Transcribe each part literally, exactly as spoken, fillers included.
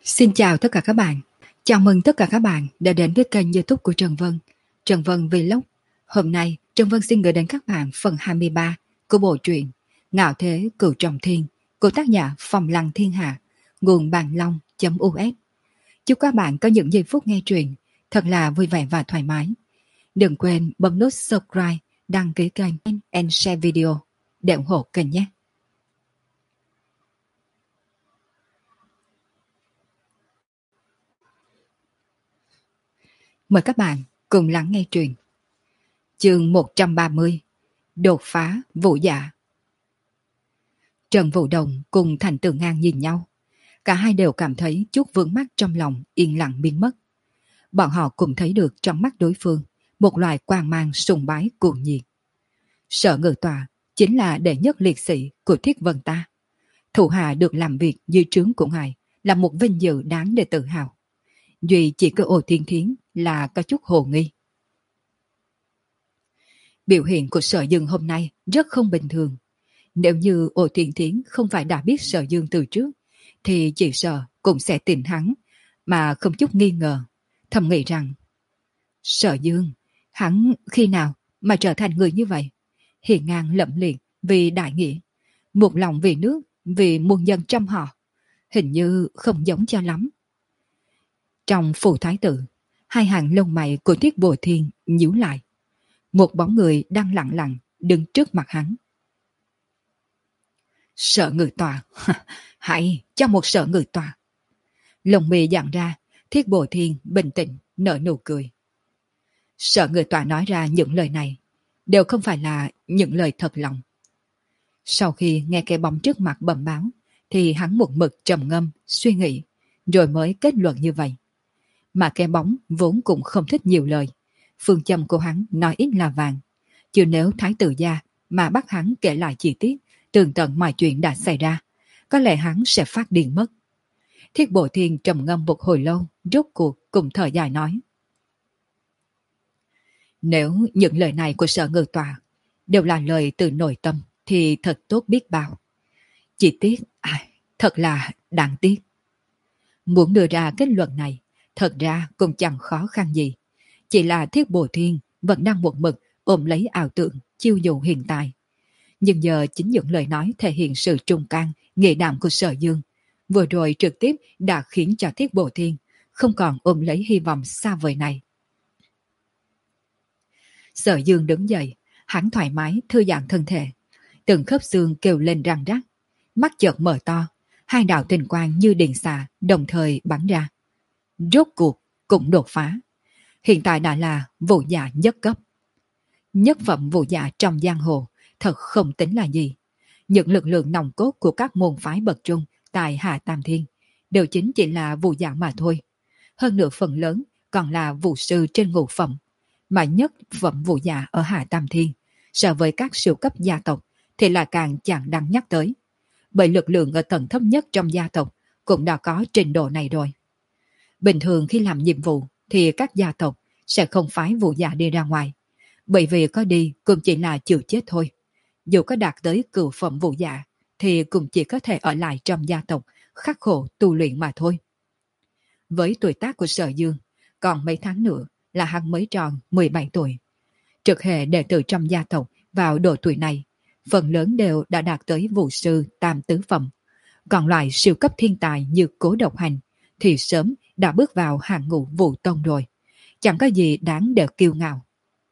Xin chào tất cả các bạn. Chào mừng tất cả các bạn đã đến với kênh YouTube của Trần Vân, Trần Vân Vlog. Hôm nay, Trần Vân xin gửi đến các bạn phần hai mươi ba của bộ truyện Ngạo Thế Cửu Trọng Thiên của tác giả Phong Lăng Thiên Hạ, nguồn bàn long.us. Chúc các bạn có những giây phút nghe truyện thật là vui vẻ và thoải mái. Đừng quên bấm nút subscribe, đăng ký kênh and share video để ủng hộ kênh nhé. Mời các bạn cùng lắng nghe truyện. Chương một trăm ba mươi. Đột phá vũ dạ. Trần Vũ Đồng cùng Thành Tử Ngang nhìn nhau. Cả hai đều cảm thấy chút vướng mắc trong lòng yên lặng biến mất. Bọn họ cũng thấy được trong mắt đối phương một loại quang mang sùng bái cuồng nhiệt. Sở Ngự Tọa chính là đệ nhất liệt sĩ của Thiết Vân ta. Thủ hạ được làm việc dưới trướng của ngài là một vinh dự đáng để tự hào. Duy chỉ có Ổ Thiên Thiến là có chút hồ nghi. Biểu hiện của Sở Dương hôm nay rất không bình thường. Nếu như Ổ Thiên Thiến không phải đã biết Sở Dương từ trước, thì chỉ sợ cũng sẽ tìm hắn, mà không chút nghi ngờ, thầm nghĩ rằng Sở Dương, hắn khi nào mà trở thành người như vậy? Hiền ngang lẫm liệt vì đại nghĩa, một lòng vì nước, vì muôn dân trăm họ, hình như không giống cho lắm. Trong phủ thái tử, hai hàng lông mày của Tiết Bội Thiên nhíu lại. Một bóng người đang lặng lặng đứng trước mặt hắn. Sở Ngự Tọa, hãy cho một Sở Ngự Tọa. Lông mi dặn ra, Thiết Bội Thiên bình tĩnh nở nụ cười. Sở Ngự Tọa nói ra những lời này đều không phải là những lời thật lòng. Sau khi nghe cái bóng trước mặt bẩm báo, thì hắn một mực trầm ngâm suy nghĩ, rồi mới kết luận như vậy. Mà cái bóng vốn cũng không thích nhiều lời. Phương châm của hắn nói ít là vàng. Chứ nếu thái tử gia mà bắt hắn kể lại chi tiết tường tận mọi chuyện đã xảy ra, có lẽ hắn sẽ phát điên mất. Thiết Bội Thiên trầm ngâm một hồi lâu, rốt cuộc cùng thở dài nói. Nếu những lời này của Sở Ngự Tọa đều là lời từ nội tâm thì thật tốt biết bao. Chỉ tiếc, à, thật là đáng tiếc. Muốn đưa ra kết luận này, thật ra cũng chẳng khó khăn gì. Chỉ là Thiết Bội Thiên vẫn đang một mực ôm lấy ảo tưởng chiêu dụ hiện tại. Nhưng giờ chính những lời nói thể hiện sự trung can, nghệ đảm của Sở Dương, vừa rồi trực tiếp đã khiến cho Thiết Bội Thiên không còn ôm lấy hy vọng xa vời này. Sở Dương đứng dậy, hắn thoải mái thư giãn thân thể, từng khớp xương kêu lên răng rắc, mắt chợt mở to, hai đạo tinh quang như điện xạ đồng thời bắn ra. Rốt cuộc cũng đột phá. Hiện tại đã là vũ giả nhất cấp. Nhất phẩm vũ giả trong giang hồ thật không tính là gì. Những lực lượng nòng cốt của các môn phái bậc trung tại Hạ Tam Thiên đều chính chỉ là vũ giả mà thôi. Hơn nữa phần lớn còn là vũ sư trên ngũ phẩm. Mà nhất phẩm vũ giả ở Hạ Tam Thiên so với các siêu cấp gia tộc thì là càng chẳng đáng nhắc tới. Bởi lực lượng ở tầng thấp nhất trong gia tộc cũng đã có trình độ này rồi. Bình thường khi làm nhiệm vụ thì các gia tộc sẽ không phái vũ giả đi ra ngoài. Bởi vì có đi cũng chỉ là chịu chết thôi. Dù có đạt tới cửu phẩm vũ giả thì cũng chỉ có thể ở lại trong gia tộc khắc khổ tu luyện mà thôi. Với tuổi tác của Sở Dương, còn mấy tháng nữa là hắn mới tròn mười bảy tuổi. Trực hệ đệ tử trong gia tộc vào độ tuổi này, phần lớn đều đã đạt tới vũ sư tam tứ phẩm. Còn loại siêu cấp thiên tài như Cố Độc Hành thì sớm đã bước vào hàng ngũ vũ tông rồi. Chẳng có gì đáng để kiêu ngạo.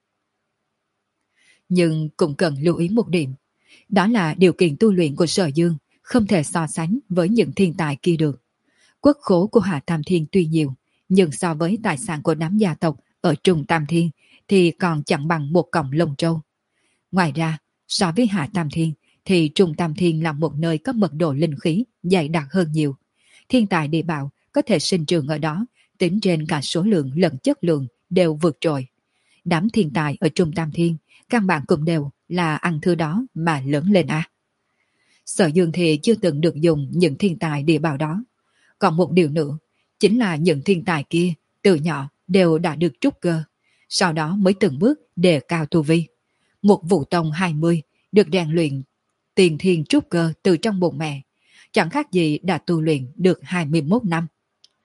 Nhưng cũng cần lưu ý một điểm. Đó là điều kiện tu luyện của Sở Dương không thể so sánh với những thiên tài kia được. Quốc khố của Hạ Tam Thiên tuy nhiều, nhưng so với tài sản của đám gia tộc ở Trung Tam Thiên thì còn chẳng bằng một cọng lông trâu. Ngoài ra, so với Hạ Tam Thiên thì Trung Tam Thiên là một nơi có mật độ linh khí dày đặc hơn nhiều. Thiên tài địa bảo có thể sinh trưởng ở đó, tính trên cả số lượng lẫn chất lượng đều vượt trội. Đám thiên tài ở Trung Tam Thiên căn bản cũng đều là ăn thứ đó mà lớn lên à. Sở Dương thì chưa từng được dùng những thiên tài địa bảo đó. Còn một điều nữa, chính là những thiên tài kia từ nhỏ đều đã được trúc cơ, sau đó mới từng bước đề cao tu vi. Một vũ tông hai mươi được rèn luyện tiền thiên trúc cơ từ trong bụng mẹ, chẳng khác gì đã tu luyện được hai mươi mốt năm.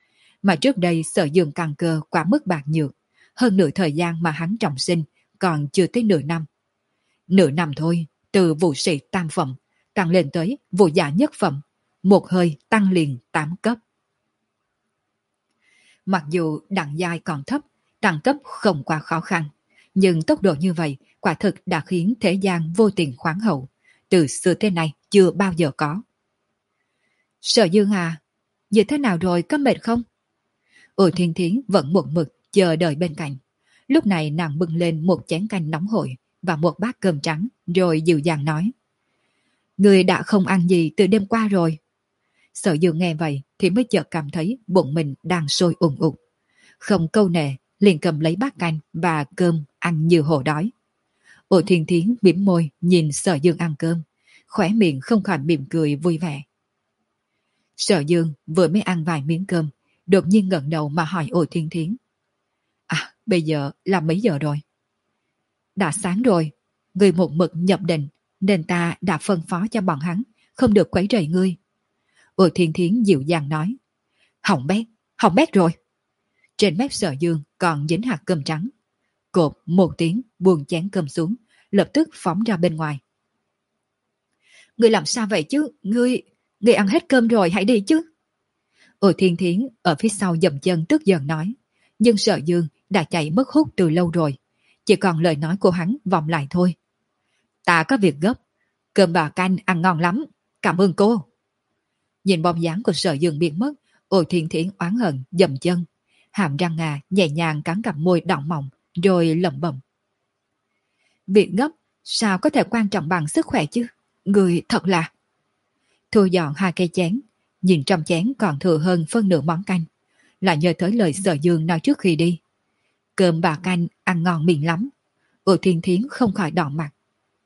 Mà trước đây Sở Dương căn cơ quá mức bạc nhược, hơn nửa thời gian mà hắn trọng sinh còn chưa tới nửa năm. Nửa năm thôi, từ vụ sĩ tam phẩm tăng lên tới vụ giả nhất phẩm, một hơi tăng liền tám cấp. Mặc dù đẳng giai còn thấp, tăng cấp không quá khó khăn, nhưng tốc độ như vậy quả thực đã khiến thế gian vô tình khoáng hậu, từ xưa tới nay chưa bao giờ có. Sở Dương à, như thế nào rồi, có mệt không? Ôi Thiên Thiến vẫn một mực chờ đợi bên cạnh. Lúc này nàng bưng lên một chén canh nóng hổi và một bát cơm trắng, rồi dịu dàng nói: Người đã không ăn gì từ đêm qua rồi. Sở Dương nghe vậy thì mới chợt cảm thấy bụng mình đang sôi ùn ùn. Không câu nệ, liền cầm lấy bát canh và cơm ăn như hổ đói. Ôi Thiên Thiến mỉm môi nhìn Sở Dương ăn cơm, khóe miệng không khỏi mỉm cười vui vẻ. Sở Dương vừa mới ăn vài miếng cơm, đột nhiên ngẩng đầu mà hỏi Ôi Thiên Thiến: À, bây giờ là mấy giờ rồi? Đã sáng rồi, người một mực nhập định nên ta đã phân phó cho bọn hắn không được quấy rầy ngươi. Ôi Thiên Thiến dịu dàng nói: Hỏng bét, hỏng bét rồi. Trên mép Sở Dương còn dính hạt cơm trắng. Cộp một tiếng buông chén cơm xuống, lập tức phóng ra bên ngoài. Ngươi làm sao vậy chứ? Ngươi, ngươi ăn hết cơm rồi hãy đi chứ. Ôi Thiên Thiến ở phía sau dậm chân tức giận nói, nhưng Sở Dương đã chạy mất hút từ lâu rồi, chỉ còn lời nói của hắn vọng lại thôi. Ta có việc gấp, cơm bà canh ăn ngon lắm, cảm ơn cô. Nhìn bóng dáng của Sở Dương biến mất, Ôi Thiên Thiến oán hận dậm chân, hàm răng ngà nhẹ nhàng cắn cặp môi đỏ mọng, rồi lẩm bẩm: Việc gấp sao có thể quan trọng bằng sức khỏe chứ? Người thật là... Thu dọn hai cây chén, nhìn trong chén còn thừa hơn phân nửa món canh, lại nhớ tới lời Sở Dương nói trước khi đi. Cơm bà canh ăn ngon miệng lắm. Ôi Thiên Thiến không khỏi đỏ mặt.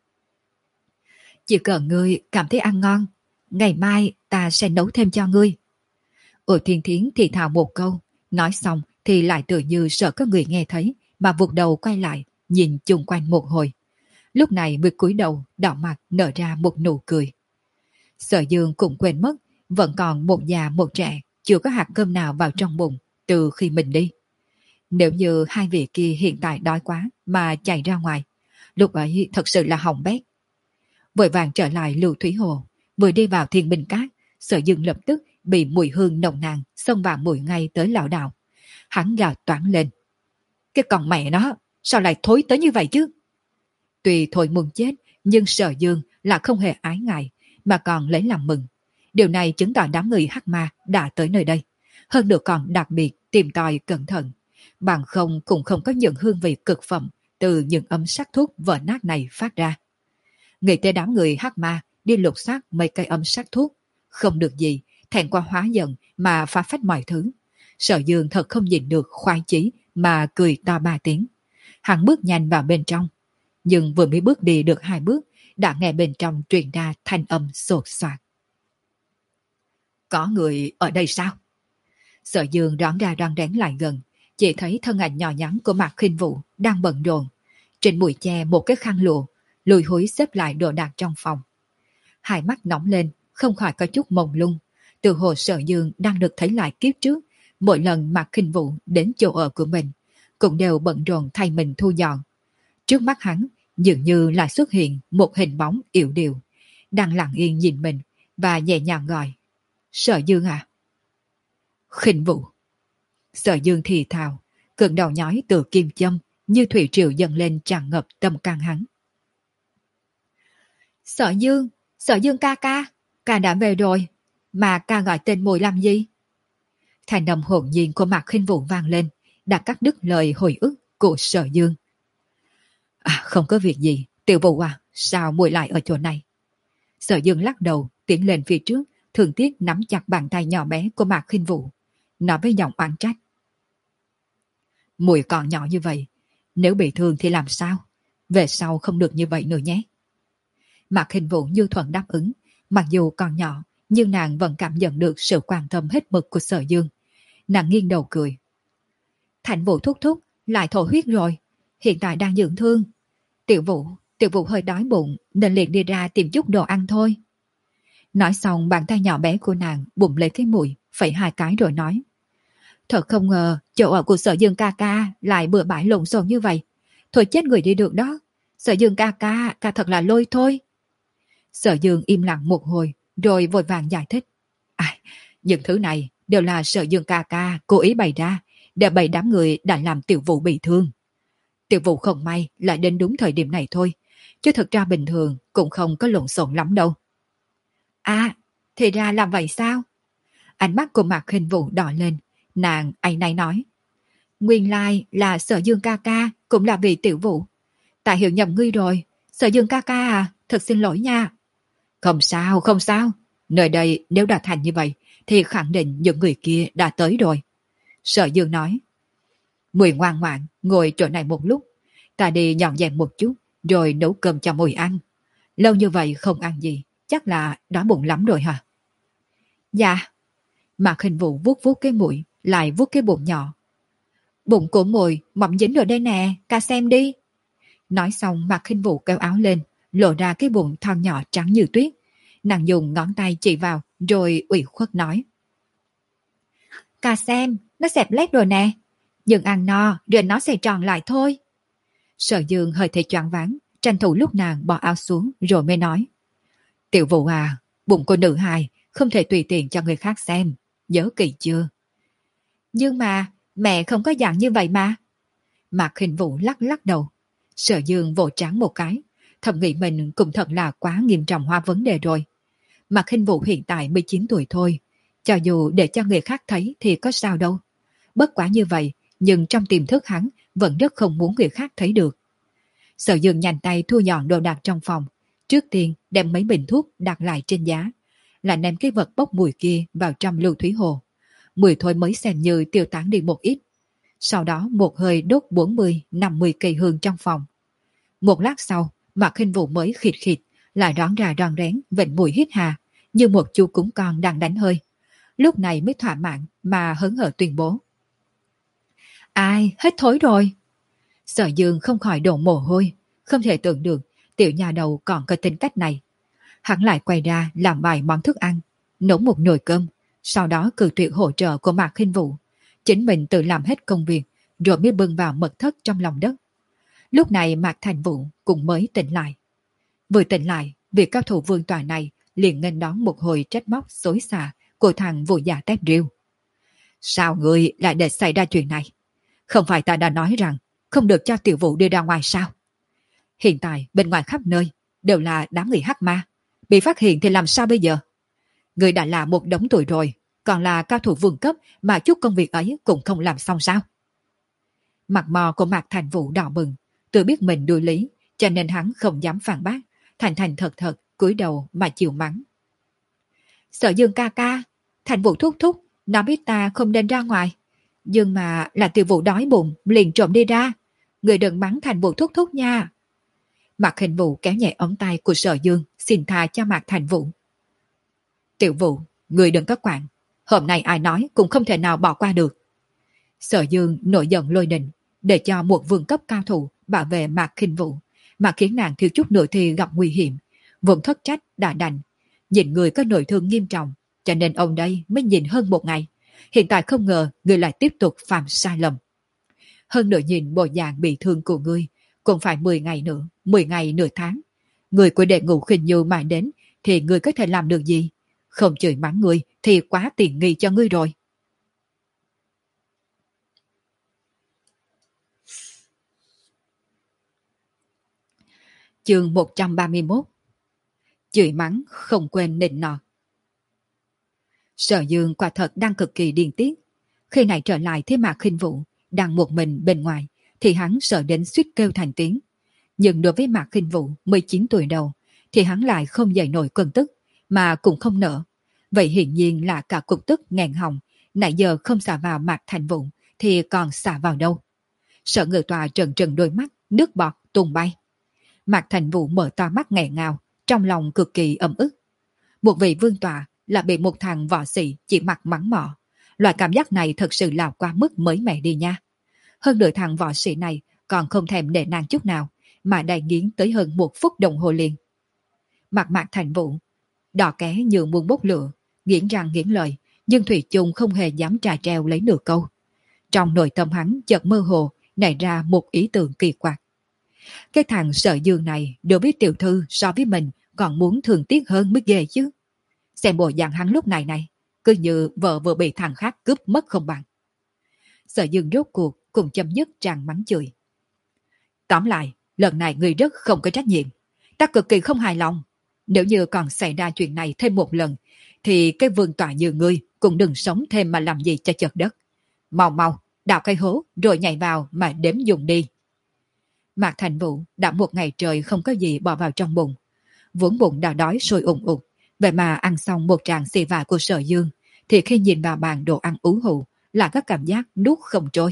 Chỉ cần ngươi cảm thấy ăn ngon, ngày mai ta sẽ nấu thêm cho ngươi. Ôi Thiên Thiến thì thào một câu, nói xong thì lại tự như sợ có người nghe thấy, mà vụt đầu quay lại, nhìn chung quanh một hồi. Lúc này mới cúi đầu, đỏ mặt nở ra một nụ cười. Sở Dương cũng quên mất, vẫn còn một già một trẻ, chưa có hạt cơm nào vào trong bụng từ khi mình đi. Nếu như hai vị kia hiện tại đói quá mà chạy ra ngoài, lúc ấy thật sự là hỏng bét. Vội vàng trở lại Lưu Thủy Hồ, vừa đi vào Thiên Bình Cát, Sở Dương lập tức bị mùi hương nồng nàn xông vào mũi ngay tới lão đạo. Hắn gào toáng lên: Cái con mẹ nó, sao lại thối tới như vậy chứ? Tuy thôi muốn chết, nhưng Sở Dương là không hề ái ngại, mà còn lấy làm mừng. Điều này chứng tỏ đám người hắc ma đã tới nơi đây, hơn nữa còn đặc biệt tìm tòi cẩn thận, bằng không cũng không có những hương vị cực phẩm từ những ấm sắc thuốc vỡ nát này phát ra. Nghĩ tới đám người hắc ma đi lục soát mấy cây âm sắc thuốc, không được gì, thẹn qua hóa giận mà phá phách mọi thứ. Sở Dương thật không nhìn được khoái chí mà cười to ba tiếng. Hắn bước nhanh vào bên trong, nhưng vừa mới bước đi được hai bước, đã nghe bên trong truyền ra thanh âm sột soạt. Có người ở đây sao? Sở Dương đoán ra đoán rén lại gần, chỉ thấy thân ảnh nhỏ nhắn của Mạc Khinh Vũ đang bận rộn, trên bụi che một cái khăn lụa, lùi húi xếp lại đồ đạc trong phòng. Hai mắt nóng lên, không khỏi có chút mông lung. Từ hồ Sở Dương đang được thấy lại kiếp trước, mỗi lần Mạc Khinh Vũ đến chỗ ở của mình, cũng đều bận rộn thay mình thu dọn. Trước mắt hắn, dường như lại xuất hiện một hình bóng yểu điệu, đang lặng yên nhìn mình và nhẹ nhàng gọi: Sở Dương à? Khinh Vũ. Sở Dương thì thào, cơn đầu nhói từ kim châm như thủy triều dâng lên tràn ngập tâm can hắn. Sở Dương, Sở Dương ca ca, ca đã về rồi, mà ca gọi tên mùi làm gì? Thành âm hồn nhiên của Mạc Khinh Vũ vang lên, đã cắt đứt lời hồi ức của Sở Dương. À, không có việc gì, Tiểu Vũ à, sao muội lại ở chỗ này? Sở Dương lắc đầu, tiến lên phía trước, thường tiếc nắm chặt bàn tay nhỏ bé của Mạc Khinh Vũ, nói với giọng oán trách. Muội còn nhỏ như vậy, nếu bị thương thì làm sao? Về sau không được như vậy nữa nhé. Mạc Khinh Vũ như thuận đáp ứng, mặc dù còn nhỏ, nhưng nàng vẫn cảm nhận được sự quan tâm hết mực của Sở Dương. Nàng nghiêng đầu cười. Thành Vũ thúc thúc, lại thổ huyết rồi, hiện tại đang dưỡng thương. Tiểu Vũ, Tiểu Vũ hơi đói bụng, nên liền đi ra tìm chút đồ ăn thôi. Nói xong bàn tay nhỏ bé của nàng bụng lấy cái mũi, phẩy hai cái rồi nói. Thật không ngờ chỗ ở của Sở Dương ca ca lại bừa bãi lộn xộn như vậy. Thôi chết người đi được đó. Sở Dương ca ca, ca thật là lôi thôi. Sở Dương im lặng một hồi rồi vội vàng giải thích. À, những thứ này đều là Sở Dương ca ca cố ý bày ra để bày đám người đã làm Tiểu Vũ bị thương. Tiểu Vũ không may lại đến đúng thời điểm này thôi, chứ thực ra bình thường cũng không có lộn xộn lắm đâu. À, thì ra làm vậy sao? Ánh mắt của Mạc Khinh Vũ đỏ lên, nàng áy náy nói. Nguyên lai là Sở Dương ca ca cũng là vì Tiểu Vũ. Ta hiểu nhầm ngươi rồi, Sở Dương ca ca à, thật xin lỗi nha. Không sao, không sao. Nơi đây nếu đã thành như vậy thì khẳng định những người kia đã tới rồi. Sở Dương nói. Mùi ngoan ngoãn ngồi chỗ này một lúc, ta đi dọn dẹp một chút rồi nấu cơm cho Mùi ăn. Lâu như vậy không ăn gì, chắc là đói bụng lắm rồi hả? Dạ. Mạc Khinh Vũ vuốt vuốt cái mũi, lại vuốt cái bụng nhỏ. Bụng của Mùi mỏng dính rồi đây nè, ca xem đi. Nói xong Mạc Khinh Vũ kéo áo lên, lộ ra cái bụng thon nhỏ trắng như tuyết. Nàng dùng ngón tay chỉ vào rồi ủy khuất nói. Ca xem, nó xẹp lép rồi nè. Đừng ăn no rồi nó sẽ tròn lại thôi. Sở Dương hơi thấy choáng váng, tranh thủ lúc nàng bỏ áo xuống rồi mới nói. Tiểu Vũ à, bụng của nữ hài không thể tùy tiện cho người khác xem, nhớ kỹ chưa? Nhưng mà mẹ không có dặn như vậy mà. Mạc Khinh Vũ lắc lắc đầu. Sở Dương vỗ trán một cái, thầm nghĩ mình cũng thật là quá nghiêm trọng hóa vấn đề rồi. Mạc Khinh Vũ hiện tại mười chín tuổi thôi, cho dù để cho người khác thấy thì có sao đâu. Bất quá như vậy, nhưng trong tiềm thức hắn vẫn rất không muốn người khác thấy được. Sở Dương nhanh tay thu dọn đồ đạc trong phòng, trước tiên đem mấy bình thuốc đặt lại trên giá, lại ném cái vật bốc mùi kia vào trong lưu thủy hồ. Mùi thôi mới xem như tiêu tán đi một ít. Sau đó một hơi đốt bốn mươi năm mươi cây hương trong phòng. Một lát sau, Mạc Khinh Vũ mới khịt khịt, lại rón ra rón rén vịnh mùi hít hà, như một chú cún con đang đánh hơi. Lúc này mới thỏa mãn mà hớn hở tuyên bố. Ai, hết thối rồi. Sở Dương không khỏi đổ mồ hôi, không thể tưởng được tiểu nhà đầu còn có tính cách này. Hắn lại quay ra làm vài món thức ăn, nấu một nồi cơm, sau đó cử tuyệt hỗ trợ của Mạc Khinh Vũ. Chính mình tự làm hết công việc, rồi mới bưng vào mật thất trong lòng đất. Lúc này Mạc Thành Vũ cũng mới tỉnh lại. Vừa tỉnh lại, việc cao thủ vương tòa này liền nghênh đón một hồi trách móc xối xả của thằng vụ già tép riêu. Sao ngươi lại để xảy ra chuyện này? Không phải ta đã nói rằng không được cho Tiểu Vũ đi ra ngoài sao? Hiện tại bên ngoài khắp nơi đều là đám người hắc ma. Bị phát hiện thì làm sao bây giờ? Ngươi đã là một đống tuổi rồi, còn là cao thủ vương cấp mà chút công việc ấy cũng không làm xong sao? Mặt mò của Mạc Thành Vũ đỏ bừng, tự biết mình đuổi lý, cho nên hắn không dám phản bác, thành thành thật thật cúi đầu mà chịu mắng. Sở Dương ca ca, Thành Vũ thúc thúc, nó biết ta không nên ra ngoài, nhưng mà là Tiểu Vũ đói bụng liền trộm đi ra, người đừng mắng Thành Vũ thúc thúc nha. Mạc Khinh Vũ kéo nhẹ ống tay của Sở Dương, xin tha cho Mạc Thành Vũ. Tiểu Vũ, người đừng có quản, hôm nay ai nói cũng không thể nào bỏ qua được. Sở Dương nổi giận lôi đình, để cho một vương cấp cao thủ bảo vệ Mạc Khinh Vũ, mà khiến nàng thiếu chút nữa thì gặp nguy hiểm, vốn thất trách đã đành. Nhìn người có nội thương nghiêm trọng, cho nên ông đây mới nhìn hơn một ngày. Hiện tại không ngờ người lại tiếp tục phạm sai lầm. Hơn nữa nhìn bộ dạng bị thương của ngươi, cũng phải mười ngày nữa, mười ngày nửa tháng. Người của đệ ngũ khinh như mà đến thì người có thể làm được gì? Không chửi mắng người thì quá tiện nghi cho ngươi rồi. Chương một trăm ba mươi mốt. Chửi mắng không quên nịnh nọt. Sở Dương quả thật đang cực kỳ điên tiết. Khi này trở lại thế Mạc Khinh Vũ đang một mình bên ngoài thì hắn sợ đến suýt kêu thành tiếng. Nhưng đối với Mạc Khinh Vũ mười chín tuổi đầu thì hắn lại không dậy nổi cơn tức mà cũng không nở. Vậy hiển nhiên là cả cục tức nghẹn họng nãy giờ không xả vào Mạc Thành Vũ thì còn xả vào đâu. Sở Ngự Tòa trừng trừng đôi mắt, nước bọt tung bay. Mạc Thành Vũ mở to mắt nghẹn ngào, trong lòng cực kỳ ấm ức. Một vị vương tọa là bị một thằng võ sĩ chỉ mặt mắng mỏ. Loại cảm giác này thật sự là quá mức mới mẻ đi nha. Hơn nửa thằng võ sĩ này còn không thèm nể nàng chút nào, mà đầy nghiến tới hơn một phút đồng hồ liền. Mặt Mạc Thành Vũ đỏ ké như muốn bốc lửa, nghiến răng nghiến lợi, nhưng thủy chung không hề dám trà treo lấy nửa câu. Trong nội tâm hắn chợt mơ hồ nảy ra một ý tưởng kỳ quặc. Cái thằng Sở Dương này đối với tiểu thư so với mình còn muốn thương tiếc hơn mới ghê chứ. Xem bộ dạng hắn lúc này này, cứ như vợ vừa bị thằng khác cướp mất không bằng. Sở Dương rốt cuộc cùng chấm dứt tràn mắng chửi. Tóm lại, lần này người rất không có trách nhiệm. Ta cực kỳ không hài lòng. Nếu như còn xảy ra chuyện này thêm một lần, thì cái vương tọa như ngươi cũng đừng sống thêm mà làm gì cho chật đất. Mau mau, đào cây hố rồi nhảy vào mà đếm dùng đi. Mạc Thành Vũ đã một ngày trời không có gì bỏ vào trong bụng. Vốn bụng đã đói sôi ủng ục. Vậy mà ăn xong một tràng xì vả của Sở Dương, thì khi nhìn vào bàn đồ ăn ú hụ là có cảm giác nuốt không trôi.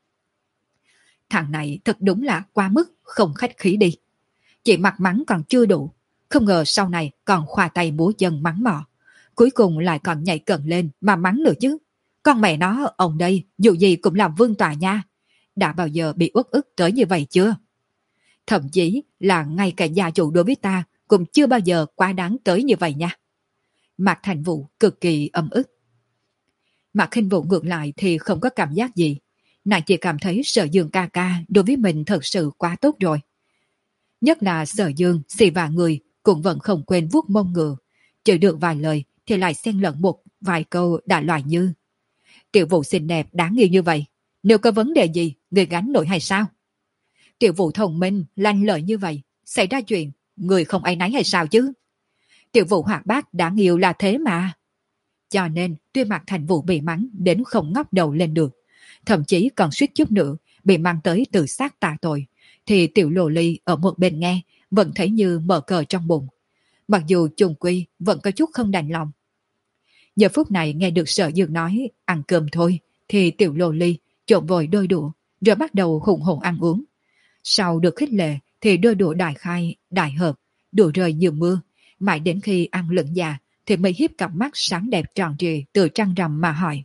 Thằng này thật đúng là quá mức không khách khí đi. Chỉ mặt mắng còn chưa đủ, không ngờ sau này còn khoa tay múa chân mắng mỏ. Cuối cùng lại còn nhảy cận lên mà mắng nữa chứ. Con mẹ nó, ông đây dù gì cũng là vương tọa nha. Đã bao giờ bị uất ức tới như vậy chưa? Thậm chí là ngay cả gia chủ đối với ta cũng chưa bao giờ quá đáng tới như vậy nha. Mạc Thành Vũ cực kỳ âm ức. Mạc Khinh Vũ ngược lại thì không có cảm giác gì. Nàng chỉ cảm thấy Sở Dương ca ca đối với mình thật sự quá tốt rồi. Nhất là Sở Dương xì vả người cũng vẫn không quên vuốt mông ngựa. Chửi được vài lời thì lại xen lẫn một vài câu đại loại như: Tiểu Vũ xinh đẹp đáng yêu như vậy, nếu có vấn đề gì người gánh nổi hay sao? Tiểu Vũ thông minh lanh lợi như vậy, xảy ra chuyện người không áy náy hay sao chứ? Tiểu Vũ hoạt bát đáng yêu là thế mà. Cho nên tuy Mạc Thành Vũ bị mắng đến không ngóc đầu lên được, thậm chí còn suýt chút nữa bị mang tới tự sát tạ tội, thì tiểu lồ ly ở một bên nghe vẫn thấy như mở cờ trong bụng. Mặc dù chung quy vẫn có chút không đành lòng. Giờ phút này nghe được Sở Dương nói ăn cơm thôi, thì tiểu lồ ly trộn vội đôi đũa rồi bắt đầu hùng hồn ăn uống. Sau được khích lệ thì đôi đũa đại khai đại hợp, đũa rơi như mưa. Mãi đến khi ăn lẫn già thì mới hiếp cặp mắt sáng đẹp tròn trịa từ trăng rằm mà hỏi: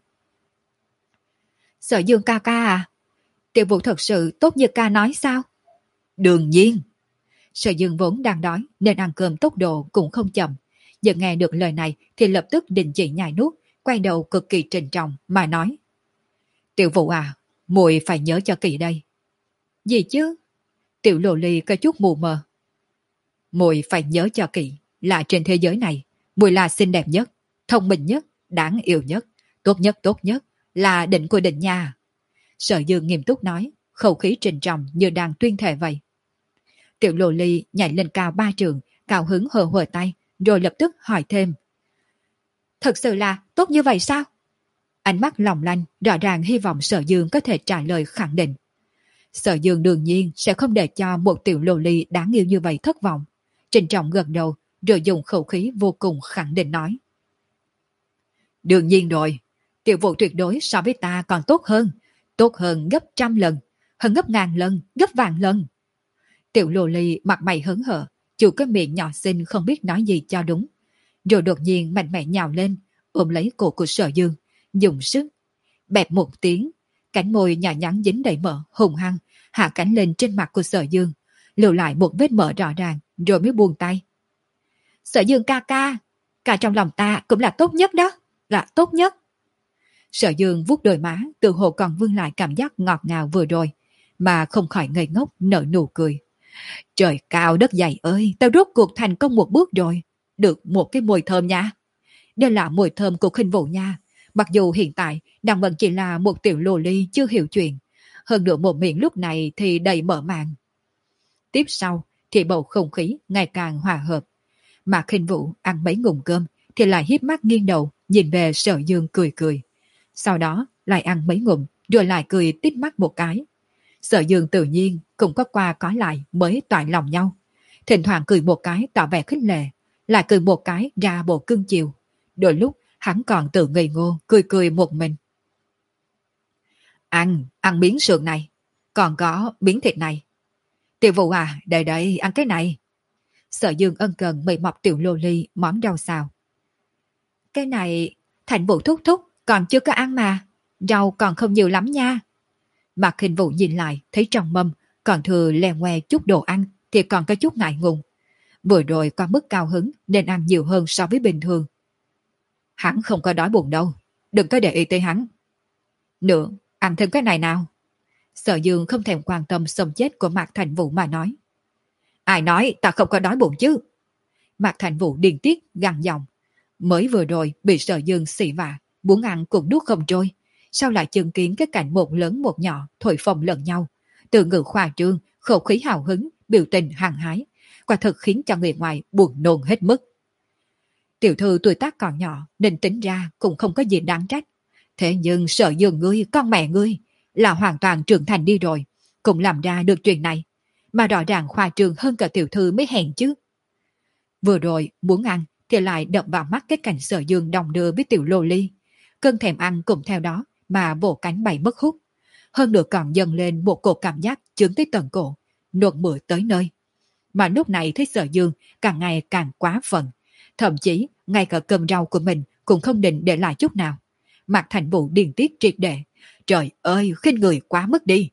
Sở Dương ca ca à? Tiểu Vũ thật sự tốt như ca nói sao? Đương nhiên. Sở Dương vốn đang đói nên ăn cơm tốc độ cũng không chậm. Giờ nghe được lời này thì lập tức đình chỉ nhai nuốt, quay đầu cực kỳ trịnh trọng mà nói: Tiểu Vũ à, muội phải nhớ cho kỹ đây. Gì chứ? Tiểu Lô Ly có chút mù mờ. Muội phải nhớ cho kỹ là trên thế giới này, muội là xinh đẹp nhất, thông minh nhất, đáng yêu nhất, tốt nhất tốt nhất, là định của định nha. Sở Dương nghiêm túc nói, khẩu khí trịnh trọng như đang tuyên thệ vậy. Tiểu Lô Ly nhảy lên cao ba trường, cao hứng hờ hờ tay, rồi lập tức hỏi thêm: Thật sự là tốt như vậy sao? Ánh mắt lòng lanh, rõ ràng hy vọng Sở Dương có thể trả lời khẳng định. Sở Dương đương nhiên sẽ không để cho một tiểu lô ly đáng yêu như vậy thất vọng. Trịnh trọng gật đầu, rồi dùng khẩu khí vô cùng khẳng định nói: Đương nhiên rồi, Tiểu Vũ tuyệt đối so với ta còn tốt hơn, tốt hơn gấp trăm lần, hơn gấp ngàn lần, gấp vạn lần. Tiểu lô ly mặt mày hớn hở, chủ cái miệng nhỏ xinh không biết nói gì cho đúng, rồi đột nhiên mạnh mẽ nhào lên, ôm lấy cổ của Sở Dương, dùng sức bẹp một tiếng, cánh môi nhỏ nhắn dính đầy mỡ hùng hăng hạ cánh lên trên mặt của Sở Dương, lưu lại một vết mỡ rõ ràng, rồi mới buông tay. Sở Dương ca ca, cả trong lòng ta cũng là tốt nhất đó, là tốt nhất. Sở Dương vuốt đôi má, tự hồ còn vương lại cảm giác ngọt ngào vừa rồi, mà không khỏi ngây ngốc nở nụ cười. Trời cao đất dày ơi, tao rốt cuộc thành công một bước rồi, được một cái mùi thơm nha. Đây là mùi thơm của Khinh Vũ nha. Mặc dù hiện tại nàng vẫn chỉ là một tiểu lô ly chưa hiểu chuyện, hơn nữa một miệng lúc này thì đầy mở màng. Tiếp sau thì bầu không khí ngày càng hòa hợp, mà Khinh Vũ ăn mấy ngụm cơm thì lại hiếp mắt nghiêng đầu nhìn về Sở Dương cười cười, sau đó lại ăn mấy ngụm rồi lại cười tít mắt một cái. Sở Dương tự nhiên cũng có qua có lại mới toại lòng nhau, thỉnh thoảng cười một cái tỏ vẻ khích lệ, lại cười một cái ra bộ cưng chiều, đôi lúc hắn còn tự ngây ngô cười cười một mình. Ăn, ăn miếng sườn này, còn có miếng thịt này. Tiểu Vũ à, đây đây, ăn cái này. Sở Dương ân cần mời mọc tiểu lô ly món rau xào. Cái này, Thành Vũ thúc thúc, còn chưa có ăn mà, rau còn không nhiều lắm nha. Mạc Khinh Vũ nhìn lại, thấy trong mâm còn thừa lè ngoe chút đồ ăn thì còn có chút ngại ngùng. Vừa rồi qua mức cao hứng nên ăn nhiều hơn so với bình thường. Hắn không có đói bụng đâu, đừng có để ý tới hắn. Nữa, ăn thêm cái này nào. Sở Dương không thèm quan tâm sống chết của Mạc Thành Vũ mà nói. Ai nói ta không có đói bụng chứ? Mạc Thành Vũ điên tiết gằn giọng. Mới vừa rồi bị Sở Dương xỉ vả, muốn ăn cũng nuốt không trôi. Sao lại chứng kiến cái cảnh một lớn một nhỏ thổi phồng lẫn nhau, từ ngữ khoa trương, khẩu khí hào hứng, biểu tình hăng hái, quả thực khiến cho người ngoài buồn nôn hết mức. Tiểu thư tuổi tác còn nhỏ nên tính ra cũng không có gì đáng trách. Thế nhưng Sở Dương ngươi, con mẹ ngươi, là hoàn toàn trưởng thành đi rồi, cũng làm ra được chuyện này. Mà rõ ràng khoa trương hơn cả tiểu thư mới hèn chứ. Vừa rồi muốn ăn thì lại đập vào mắt cái cảnh Sở Dương đồng đưa với tiểu lô ly. Cơn thèm ăn cùng theo đó mà vỗ cánh bay mất hút. Hơn nữa còn dâng lên một cổ cảm giác chướng tới tận cổ, nuốt mửa tới nơi. Mà lúc này thấy Sở Dương càng ngày càng quá phận. Thậm chí ngay cả cơm rau của mình cũng không định để lại chút nào. Mạc Thành Vũ điên tiết triệt để. Trời ơi, khinh người quá mức đi.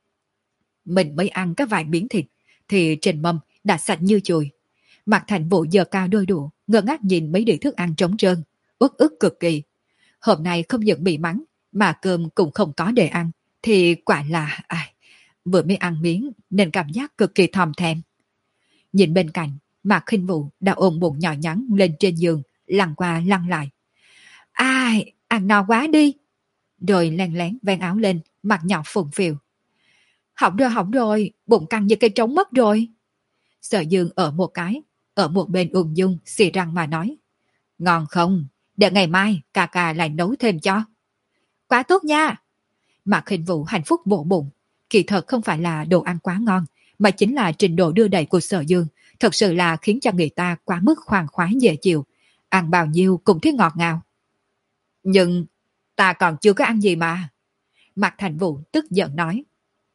Mình mới ăn cái vài miếng thịt thì trên mâm đã sạch như chùi. Mạc Thành Vũ giơ cao đôi đũa, ngơ ngác nhìn mấy đĩa thức ăn trống trơn, uất ức cực kỳ. Hôm nay không những bị mắng mà cơm cũng không có để ăn, thì quả là ai vừa mới ăn miếng nên cảm giác cực kỳ thòm thèm. Nhìn bên cạnh, Mạc Khinh Vũ đã ôm bụng nhỏ nhắn lên trên giường, lăn qua lăn lại. Ai, ăn no quá đi. Rồi len lén ven áo lên, mặt nhỏ phùng phiều. Hỏng rồi, hỏng rồi, bụng căng như cây trống mất rồi. Sở Dương ở một cái, ở một bên ung dung, xì răng mà nói. Ngon không? Để ngày mai cà cà lại nấu thêm cho. Quá tốt nha. Mạc Khinh Vũ hạnh phúc vỗ bụng. Kỳ thật không phải là đồ ăn quá ngon, mà chính là trình độ đưa đẩy của Sở Dương, thật sự là khiến cho người ta quá mức khoan khoái dễ chịu. Ăn bao nhiêu cũng thấy ngọt ngào. Nhưng ta còn chưa có ăn gì mà. Mạc Thành Vũ tức giận nói.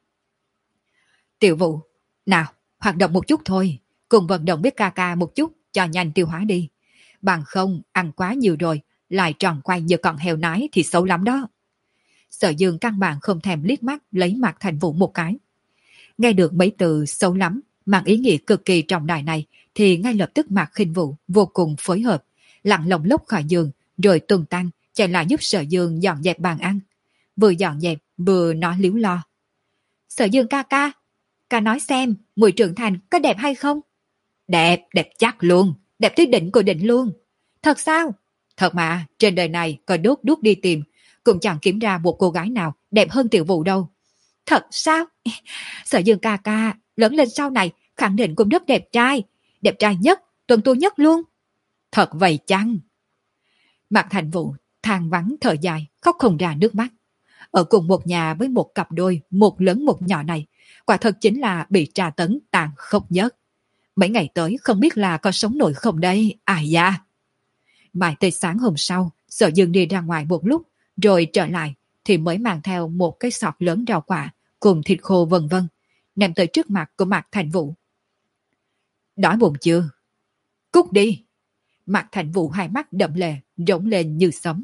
Tiểu Vũ, nào, hoạt động một chút thôi, cùng vận động với ca ca một chút cho nhanh tiêu hóa đi. Bằng không, ăn quá nhiều rồi, lại tròn quay như con heo nái thì xấu lắm đó. Sở Dương căn bản không thèm liếc mắt lấy Mạc Thành Vũ một cái. Nghe được mấy từ xấu lắm, mang ý nghĩa cực kỳ trọng đại này, thì ngay lập tức Mạc Khinh Vũ vô cùng phối hợp, lặn lồng lốc khỏi giường, rồi tuần tăng chạy lại giúp Sở Dương dọn dẹp bàn ăn. Vừa dọn dẹp, vừa nói líu lo. Sở Dương ca ca, ca nói xem, mùi trưởng thành có đẹp hay không? Đẹp, đẹp chắc luôn, đẹp tới đỉnh của đỉnh luôn. Thật sao? Thật mà, trên đời này có đốt đốt đi tìm, cũng chẳng kiếm ra một cô gái nào đẹp hơn Tiểu Vũ đâu. Thật sao? Sở Dương ca ca, lớn lên sau này khẳng định cũng rất đẹp trai, đẹp trai nhất, tuần tu nhất luôn. Thật vậy chăng? Mạc Thành Vũ than vắng thở dài, khóc không ra nước mắt. Ở cùng một nhà với một cặp đôi, một lớn một nhỏ này, quả thật chính là bị tra tấn tàn khốc nhất. Mấy ngày tới không biết là có sống nổi không đây, ai da. Mãi tới sáng hôm sau, Sở Dương đi ra ngoài một lúc, rồi trở lại thì mới mang theo một cái sọt lớn rau quả cùng thịt khô vân vân, ném tới trước mặt của Mạc Thành Vũ. Đói bụng chưa? Cút đi. Mạc Thành Vũ hai mắt đậm lệ, rống lên như sấm.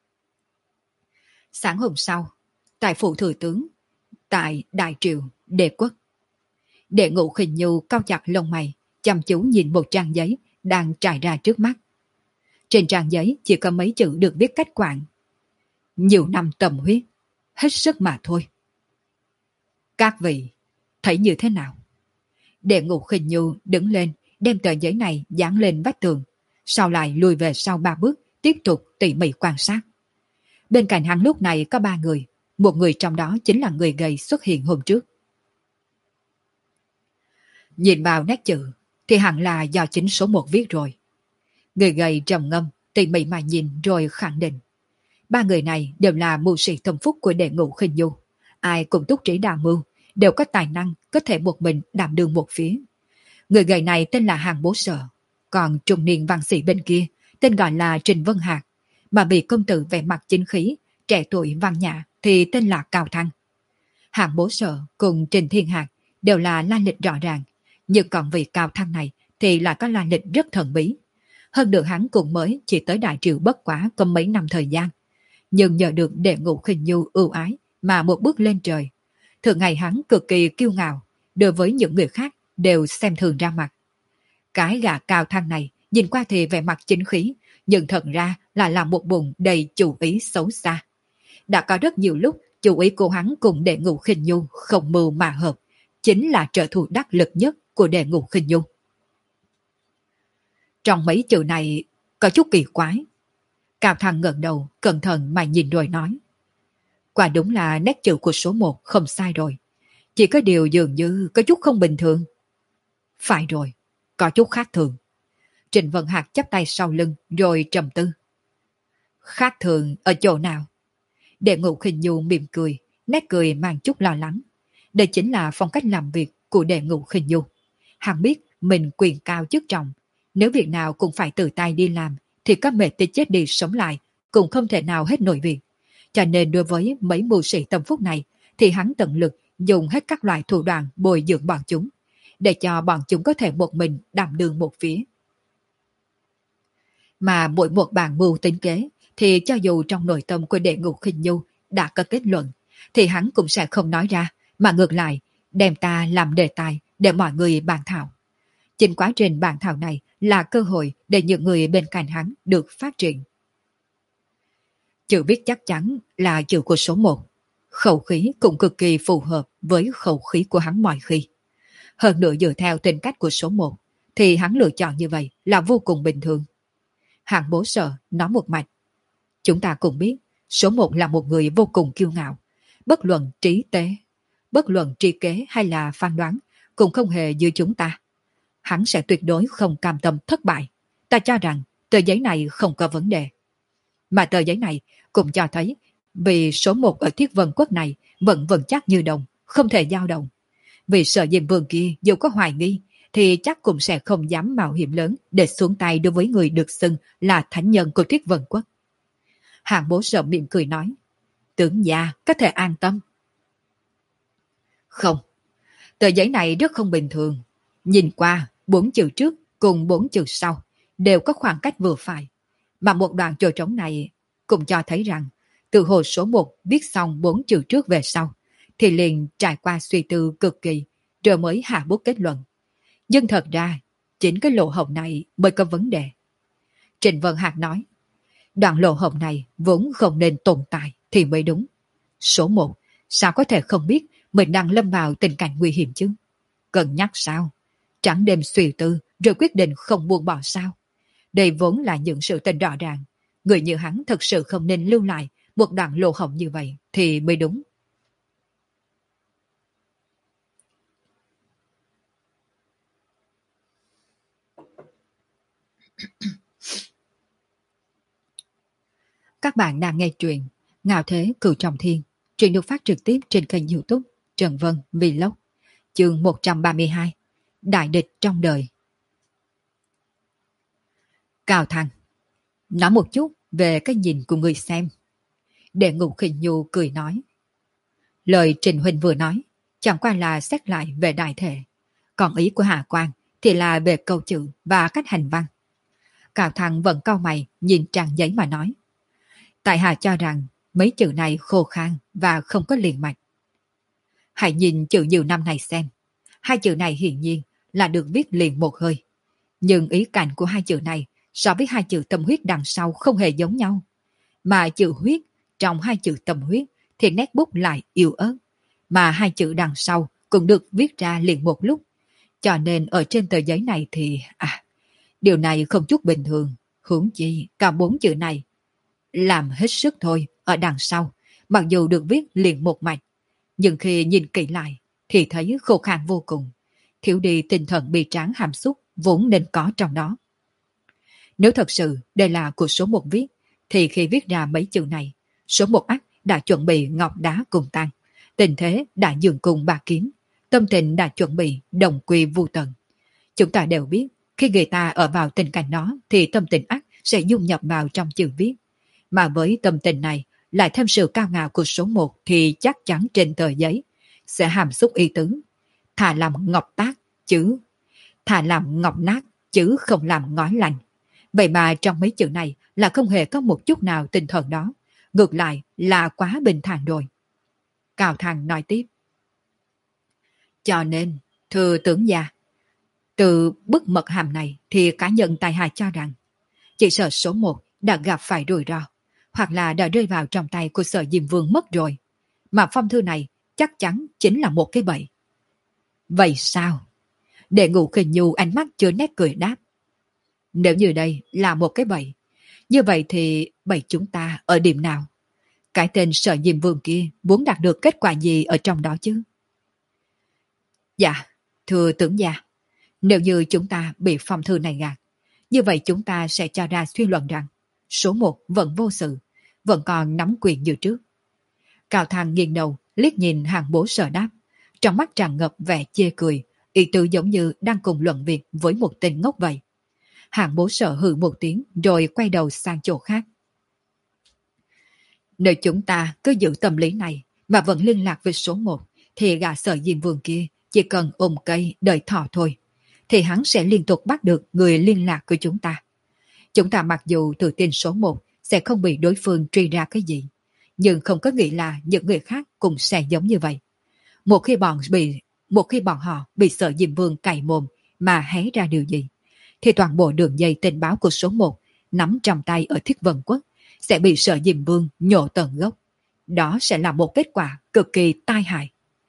Sáng hôm sau, tại phủ thừa tướng, tại Đại Triều, Đệ Quốc, Đệ Ngũ Khinh Nhu cau chặt lông mày, chăm chú nhìn một trang giấy đang trải ra trước mắt. Trên trang giấy chỉ có mấy chữ được viết cách quạng. Nhiều năm tầm huyết, hết sức mà thôi. Các vị, thấy như thế nào? Đệ Ngũ Khinh Nhu đứng lên, đem tờ giấy này dán lên vách tường, sau lại lùi về sau ba bước, tiếp tục tỉ mỉ quan sát. Bên cạnh hắn lúc này có ba người, một người trong đó chính là người gầy xuất hiện hôm trước. Nhìn vào nét chữ thì hẳn là do chính số một viết rồi. Người gầy trầm ngâm, tỉ mỉ mà nhìn rồi khẳng định. Ba người này đều là mưu sĩ tâm phúc của Đệ Ngũ Khinh Nhu, ai cũng túc trí đa mưu, đều có tài năng có thể một mình đảm đương một phía. Người gầy này tên là Hàng Bố Sở, còn trung niên văn sĩ bên kia tên gọi là Trình Vân Hạc, mà bị công tử vẻ mặt chính khí, trẻ tuổi văn nhã thì tên là Cao Thăng. Hàng Bố Sở cùng Trình Thiên Hạc đều là lai lịch rõ ràng, nhưng còn vị Cao Thăng này thì lại có lai lịch rất thần bí. Hơn nữa hắn cũng mới chỉ tới Đại Triều bất quá có mấy năm thời gian, nhưng nhờ được Đệ Ngũ Khinh Nhu ưu ái mà một bước lên trời. Thường ngày hắn cực kỳ kiêu ngạo, đối với những người khác đều xem thường ra mặt. Cái gã Cao Thăng này nhìn qua thì vẻ mặt chính khí, nhưng thật ra là làm một bụng đầy chủ ý xấu xa. Đã có rất nhiều lúc Chủ ý của hắn cùng Đệ Ngũ Khinh Nhu không mưu mà hợp, chính là trợ thủ đắc lực nhất của Đệ Ngũ Khinh Nhu. Trong mấy chữ này có chút kỳ quái. Cao Thăng ngẩng đầu, cẩn thận mà nhìn rồi nói. Quả đúng là nét chữ của số một không sai rồi. Chỉ có điều dường như có chút không bình thường. Phải rồi, có chút khác thường. Trịnh Vân Hạc chắp tay sau lưng rồi trầm tư. Khác thường ở chỗ nào? Đệ Ngũ Khinh Nhu mỉm cười, nét cười mang chút lo lắng. Đây chính là phong cách làm việc của Đệ Ngũ Khinh Nhu. Hắn biết mình quyền cao chức trọng. Nếu việc nào cũng phải tự tay đi làm thì có mệt tới chết đi sống lại cũng không thể nào hết nổi việc. Cho nên đối với mấy mưu sĩ tâm phúc này thì hắn tận lực dùng hết các loại thủ đoạn bồi dưỡng bọn chúng, để cho bọn chúng có thể một mình đảm đương một phía. Mà mỗi một bàn mưu tính kế thì cho dù trong nội tâm của Đệ Ngũ Khinh Nhu đã có kết luận thì hắn cũng sẽ không nói ra, mà ngược lại đem ta làm đề tài để mọi người bàn thảo. Chính quá trình bàn thảo này là cơ hội để những người bên cạnh hắn được phát triển. Chữ viết chắc chắn là chữ của số một. Khẩu khí cũng cực kỳ phù hợp với khẩu khí của hắn mọi khi. Hơn nữa dựa theo tính cách của số một thì hắn lựa chọn như vậy là vô cùng bình thường. Hạng Bố Sở nói một mạch. Chúng ta cũng biết số một là một người vô cùng kiêu ngạo. Bất luận trí tế, bất luận tri kế hay là phán đoán cũng không hề như chúng ta. Hắn sẽ tuyệt đối không cam tâm thất bại. Ta cho rằng tờ giấy này không có vấn đề. Mà tờ giấy này cũng cho thấy vì số một ở Thiết Vân Quốc này vẫn vững chắc như đồng, không thể dao động. Vì Sở Diêm Vương kia dù có hoài nghi thì chắc cũng sẽ không dám mạo hiểm lớn để xuống tay đối với người được xưng là thánh nhân của Thiết Vân Quốc. Hạng Bố Sở mỉm cười nói, tướng gia có thể an tâm. Không, tờ giấy này rất không bình thường. Nhìn qua, bốn chữ trước cùng bốn chữ sau đều có khoảng cách vừa phải. Mà một đoạn chỗ trống này cũng cho thấy rằng từ hồ số một viết xong bốn chữ trước về sau thì liền trải qua suy tư cực kỳ rồi mới hạ bút kết luận. Nhưng thật ra chính cái lỗ hổng này mới có vấn đề. Trịnh Vân Hạc nói, đoạn lỗ hổng này vốn không nên tồn tại thì mới đúng. Số một sao có thể không biết mình đang lâm vào tình cảnh nguy hiểm chứ? Cân nhắc sao? Trắng đêm suy tư rồi quyết định không buông bỏ sao? Đây vốn là những sự tình rõ ràng. Người như hắn thật sự không nên lưu lại một đoạn lỗ hổng như vậy thì mới đúng. Các bạn đang nghe truyện Ngạo Thế Cửu Trọng Thiên. Truyện được phát trực tiếp trên kênh YouTube Trần Vân Vlog. Chương một trăm ba mươi hai. Đại địch trong đời. Cao Thăng nói một chút về cái nhìn của người xem. Đệ Ngũ Khinh Nhu cười nói, lời Trình Huynh vừa nói chẳng qua là xét lại về đại thể, còn ý của Hạ Quan thì là về câu chữ và cách hành văn. Cao Thăng vẫn cau mày nhìn trang giấy mà nói, tại hạ cho rằng mấy chữ này khô khan và không có liền mạch. Hãy nhìn chữ nhiều năm này xem, hai chữ này hiển nhiên là được viết liền một hơi, nhưng ý cảnh của hai chữ này so với hai chữ tâm huyết đằng sau không hề giống nhau. Mà chữ huyết trong hai chữ tâm huyết thì nét bút lại yếu ớt, mà hai chữ đằng sau cũng được viết ra liền một lúc. Cho nên ở trên tờ giấy này thì à, điều này không chút bình thường. Huống chi cả bốn chữ này làm hết sức thôi ở đằng sau, mặc dù được viết liền một mạch, nhưng khi nhìn kỹ lại thì thấy khô khan vô cùng, thiếu đi tinh thần bi tráng hàm xúc vốn nên có trong đó. Nếu thật sự đây là của số một viết, thì khi viết ra mấy chữ này, số một ắt đã chuẩn bị ngọc đá cùng tăng, tình thế đã dường cùng bạc kiếm, tâm tình đã chuẩn bị đồng quy vu tận. Chúng ta đều biết, khi người ta ở vào tình cảnh đó thì tâm tình ắt sẽ dung nhập vào trong chữ viết. Mà với tâm tình này, lại thêm sự cao ngạo của số một thì chắc chắn trên tờ giấy sẽ hàm xúc ý tứ. Thà làm ngọc tác chứ, thà làm ngọc nát chứ không làm ngói lành. Vậy mà trong mấy chữ này là không hề có một chút nào tinh thần đó, ngược lại là quá bình thản rồi. Cao Thăng nói tiếp, cho nên thưa tướng gia, từ bức mật hàm này thì cá nhân tài hạ cho rằng chỉ sợ số một đã gặp phải rủi ro, hoặc là đã rơi vào trong tay của Sở Diêm Vương mất rồi. mà phong thư này chắc chắn chính là một cái bẫy. Vậy sao? Đệ Ngũ Khinh Nhu ánh mắt chứa nét cười đáp. Nếu như đây là một cái bẫy, như vậy thì bẫy chúng ta ở điểm nào? Cái tên Sở Diêm Vương kia muốn đạt được kết quả gì ở trong đó chứ? Dạ, thưa tướng gia, nếu như chúng ta bị phong thư này gạt, như vậy chúng ta sẽ cho ra suy luận rằng số một vẫn vô sự, vẫn còn nắm quyền như trước. Cao Thang nghiêng đầu, liếc nhìn Hàng Bố Sở đáp, trong mắt tràn ngập vẻ chê cười, ý tứ giống như đang cùng luận việc với một tên ngốc vậy. Hàng Bố Sở hừ một tiếng rồi quay đầu sang chỗ khác. Nếu chúng ta cứ giữ tâm lý này mà vẫn liên lạc với số một, thì gã Sở Diêm Vương kia chỉ cần ôm cây đợi thỏ thôi, thì hắn sẽ liên tục bắt được người liên lạc của chúng ta. Chúng ta mặc dù tự tin số một sẽ không bị đối phương truy ra cái gì, nhưng không có nghĩ là những người khác cũng sẽ giống như vậy. Một khi bọn bị một khi bọn họ bị Sở Diêm Vương cày mồm mà hé ra điều gì, thì toàn bộ đường dây tình báo của số một nắm trong tay ở Thiết Vân Quốc sẽ bị Sở Diêm Vương nhổ tận gốc. Đó sẽ là một kết quả cực kỳ tai hại.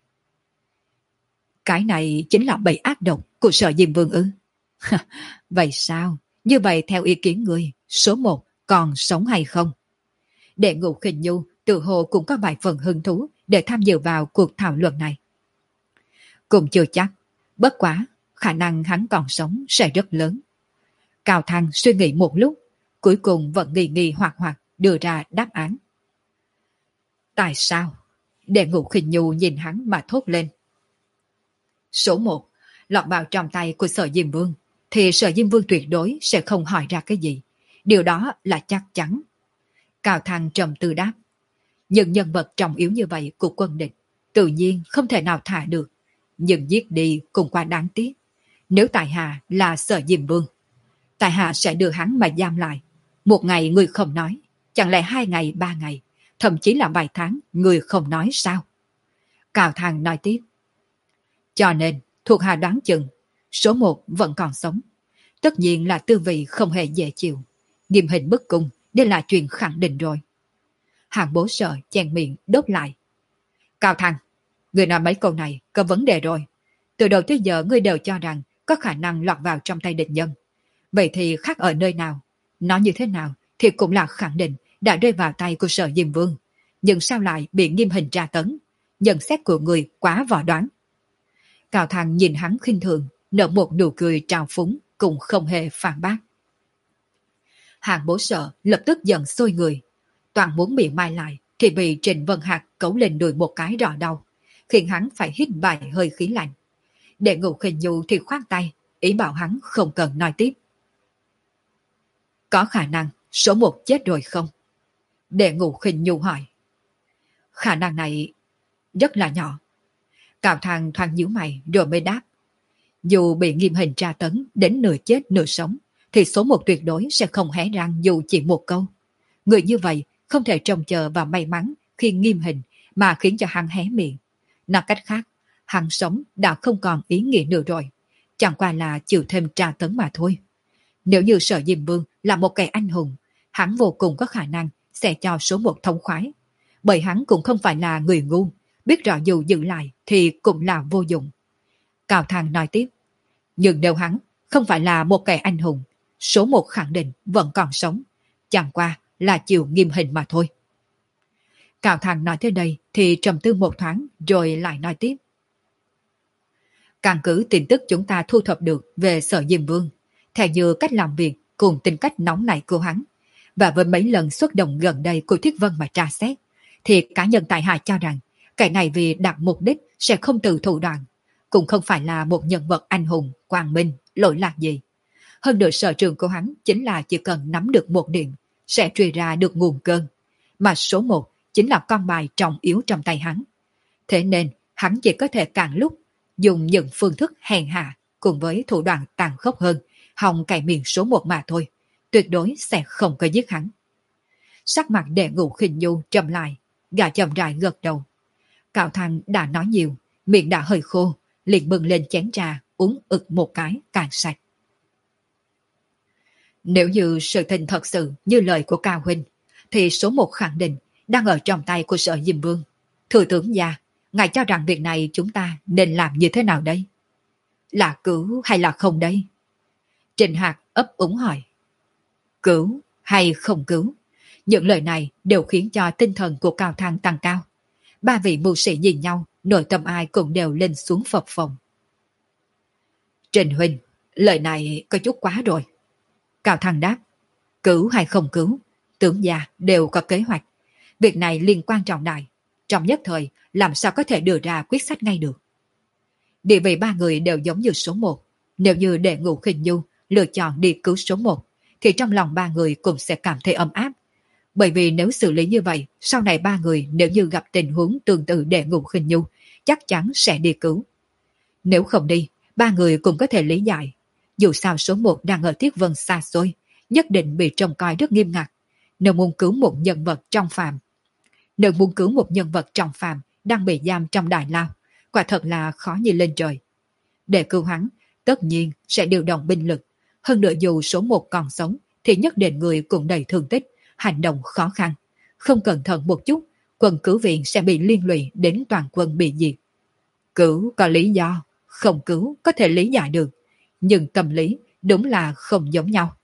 Cái này chính là bẫy ác độc của Sở Diêm Vương ư? Vậy sao? Như vậy theo ý kiến người, số một còn sống hay không? Đệ Ngũ Khinh Nhu tự hồ cũng có vài phần hứng thú để tham dự vào cuộc thảo luận này. Cũng chưa chắc, bất quá khả năng hắn còn sống sẽ rất lớn. Cao Thăng suy nghĩ một lúc, cuối cùng vẫn nghi nghi hoặc hoặc đưa ra đáp án. Tại sao? Đệ Ngũ Khinh Nhu nhìn hắn mà thốt lên. Số một, lọt vào trong tay của Sở Diêm Vương, thì Sở Diêm Vương tuyệt đối sẽ không hỏi ra cái gì. Điều đó là chắc chắn. Cao Thăng trầm tư đáp. Nhưng nhân vật trọng yếu như vậy của quân địch, tự nhiên không thể nào thả được. Nhưng giết đi cũng quá đáng tiếc. Nếu tại hạ là Sở Diêm Vương, tại hạ sẽ đưa hắn mà giam lại. Một ngày người không nói, chẳng lẽ hai ngày, ba ngày, thậm chí là vài tháng người không nói sao? Cao Thăng nói tiếp. Cho nên, thuộc hạ đoán chừng, số một vẫn còn sống. Tất nhiên là tư vị không hề dễ chịu. Nghiêm hình bức cung, đây là chuyện khẳng định rồi. Hàng Bố Sở chèn miệng đốt lại. Cao Thăng, người nói mấy câu này có vấn đề rồi. Từ đầu tới giờ ngươi đều cho rằng có khả năng lọt vào trong tay địch nhân. Vậy thì khác ở nơi nào? Nói như thế nào thì cũng là khẳng định đã rơi vào tay của Sở Diêm Vương. Nhưng sao lại bị nghiêm hình tra tấn? Nhận xét của người quá võ đoán. Cao Thăng nhìn hắn khinh thường, nở một nụ cười trào phúng, cũng không hề phản bác. Hàng Bố Sở lập tức giận sôi người. Toàn muốn bị mai lại thì bị Trịnh Vân Hạc cấu lên đùi một cái rõ đau, khiến hắn phải hít vài hơi khí lạnh. Đệ Ngũ Khinh Nhu thì khoát tay, ý bảo hắn không cần nói tiếp. Có khả năng số một chết rồi không? Đệ Ngũ Khinh Nhu hỏi. Khả năng này rất là nhỏ. Cao Thăng thoáng nhíu mày rồi mới đáp. Dù bị nghiêm hình tra tấn đến nửa chết nửa sống, thì số một tuyệt đối sẽ không hé răng dù chỉ một câu. Người như vậy không thể trông chờ và may mắn khi nghiêm hình mà khiến cho hắn hé miệng. Nói cách khác, hắn sống đã không còn ý nghĩa nữa rồi. Chẳng qua là chịu thêm tra tấn mà thôi. Nếu như Sở Diêm Vương là một kẻ anh hùng, hắn vô cùng có khả năng sẽ cho số một thống khoái. Bởi hắn cũng không phải là người ngu, biết rõ dù giữ lại thì cũng là vô dụng. Cao Thăng nói tiếp. Nhưng nếu hắn không phải là một kẻ anh hùng, số một khẳng định vẫn còn sống. Chẳng qua là chịu nghiêm hình mà thôi. Cao Thăng nói tới đây thì trầm tư một thoáng rồi lại nói tiếp. Căn cứ tin tức chúng ta thu thập được về Sở Diêm Vương, theo như cách làm việc cùng tính cách nóng nảy của hắn, và với mấy lần xuất động gần đây của Thiết Vân mà tra xét, thì cá nhân tại hạ cho rằng kẻ này vì đạt mục đích sẽ không từ thủ đoạn, cũng không phải là một nhân vật anh hùng, quang minh, lỗi lạc gì. Hơn nữa sở trường của hắn chính là chỉ cần nắm được một điểm, sẽ truy ra được nguồn cơn. Mà số một chính là con bài trọng yếu trong tay hắn. Thế nên hắn chỉ có thể càng lúc dùng những phương thức hèn hạ cùng với thủ đoạn tàn khốc hơn, hòng cày miệng số một mà thôi. Tuyệt đối sẽ không có giết hắn. Sắc mặt Đệ Ngũ Khinh Nhu trầm lại, gã chậm rãi gật đầu. Cao Thăng đã nói nhiều, miệng đã hơi khô, liền bưng lên chén trà, uống ực một cái càng sạch. Nếu như sự tình thật sự như lời của Cao Huynh, thì số một khẳng định đang ở trong tay của Sở Diêm Vương. Thừa tướng gia, ngài cho rằng việc này chúng ta nên làm như thế nào đây? Là cứu hay là không đây? Trình Hạc ấp úng hỏi. Cứu hay không cứu? Những lời này đều khiến cho tinh thần của Cao Thăng tăng cao. Ba vị mưu sĩ nhìn nhau, nội tâm ai cũng đều lên xuống phập phồng. Trình huynh, lời này có chút quá rồi. Cao Thăng đáp. Cứu hay không cứu, tướng gia đều có kế hoạch. Việc này liên quan trọng đại. Trong nhất thời, làm sao có thể đưa ra quyết sách ngay được. Địa vị ba người đều giống như số một. Nếu như để Ngũ Khinh Nhu lựa chọn đi cứu số một, thì trong lòng ba người cũng sẽ cảm thấy ấm áp. Bởi vì nếu xử lý như vậy, sau này ba người nếu như gặp tình huống tương tự để Ngũ Khinh Nhu, chắc chắn sẽ đi cứu. Nếu không đi, ba người cũng có thể lý giải. Dù sao số một đang ở Tiết Vân xa xôi, nhất định bị trông coi rất nghiêm ngặt. Nếu muốn cứu một nhân vật trong phàm, nếu muốn cứu một nhân vật trong phàm đang bị giam trong đại lao, quả thật là khó như lên trời. Để cứu hắn, tất nhiên sẽ điều động binh lực. Hơn nữa dù số một còn sống, thì nhất định người cũng đầy thương tích, hành động khó khăn. Không cẩn thận một chút, quân cứu viện sẽ bị liên lụy đến toàn quân bị diệt. Cứu có lý do, không cứu có thể lý giải được, nhưng tâm lý đúng là không giống nhau.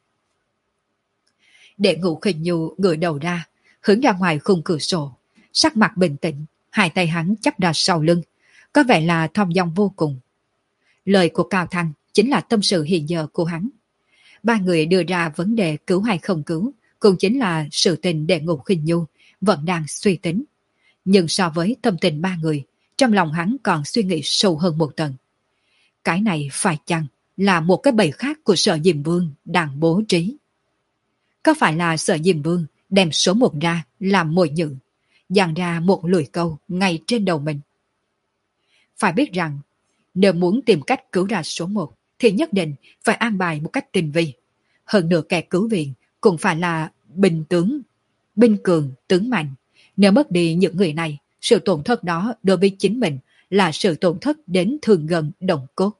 Để Ngũ Khinh Nhu ngửa đầu ra, hướng ra ngoài khung cửa sổ, sắc mặt bình tĩnh, hai tay hắn chắp ra sau lưng, có vẻ là thong dong vô cùng. Lời của Cao Thăng chính là tâm sự hiện giờ của hắn. Ba người đưa ra vấn đề cứu hay không cứu, cũng chính là sự tình để Ngũ Khinh Nhu vẫn đang suy tính. Nhưng so với tâm tình ba người, trong lòng hắn còn suy nghĩ sâu hơn một tầng. Cái này phải chăng là một cái bẫy khác của Sở Diêm Vương đang bố trí? Có phải là Sở Diêm Vương đem số một ra làm mồi nhự, dàn ra một lưỡi câu ngay trên đầu mình? Phải biết rằng, nếu muốn tìm cách cứu ra số một, thì nhất định phải an bài một cách tinh vi. Hơn nữa kẻ cứu viện cũng phải là binh tướng, binh cường, tướng mạnh. Nếu mất đi những người này, sự tổn thất đó đối với chính mình là sự tổn thất đến thương gần đồng cốt.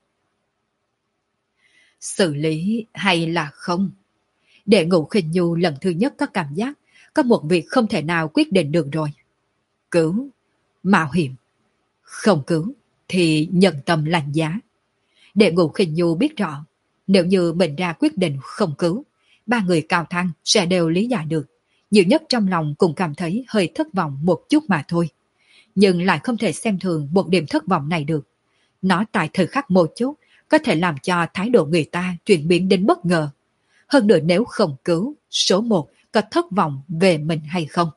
Xử lý hay là không? Để Ngũ Khinh Nhu lần thứ nhất có cảm giác có một việc không thể nào quyết định được rồi. Cứu, mạo hiểm. Không cứu thì nhận tâm lành giá. Để Ngũ Khinh Nhu biết rõ, nếu như mình ra quyết định không cứu, ba người Cao Thăng sẽ đều lý giải được. Nhiều nhất trong lòng cũng cảm thấy hơi thất vọng một chút mà thôi. Nhưng lại không thể xem thường một điểm thất vọng này được. Nó tại thời khắc một chút có thể làm cho thái độ người ta chuyển biến đến bất ngờ. Hơn nữa nếu không cứu, số một có thất vọng về mình hay không?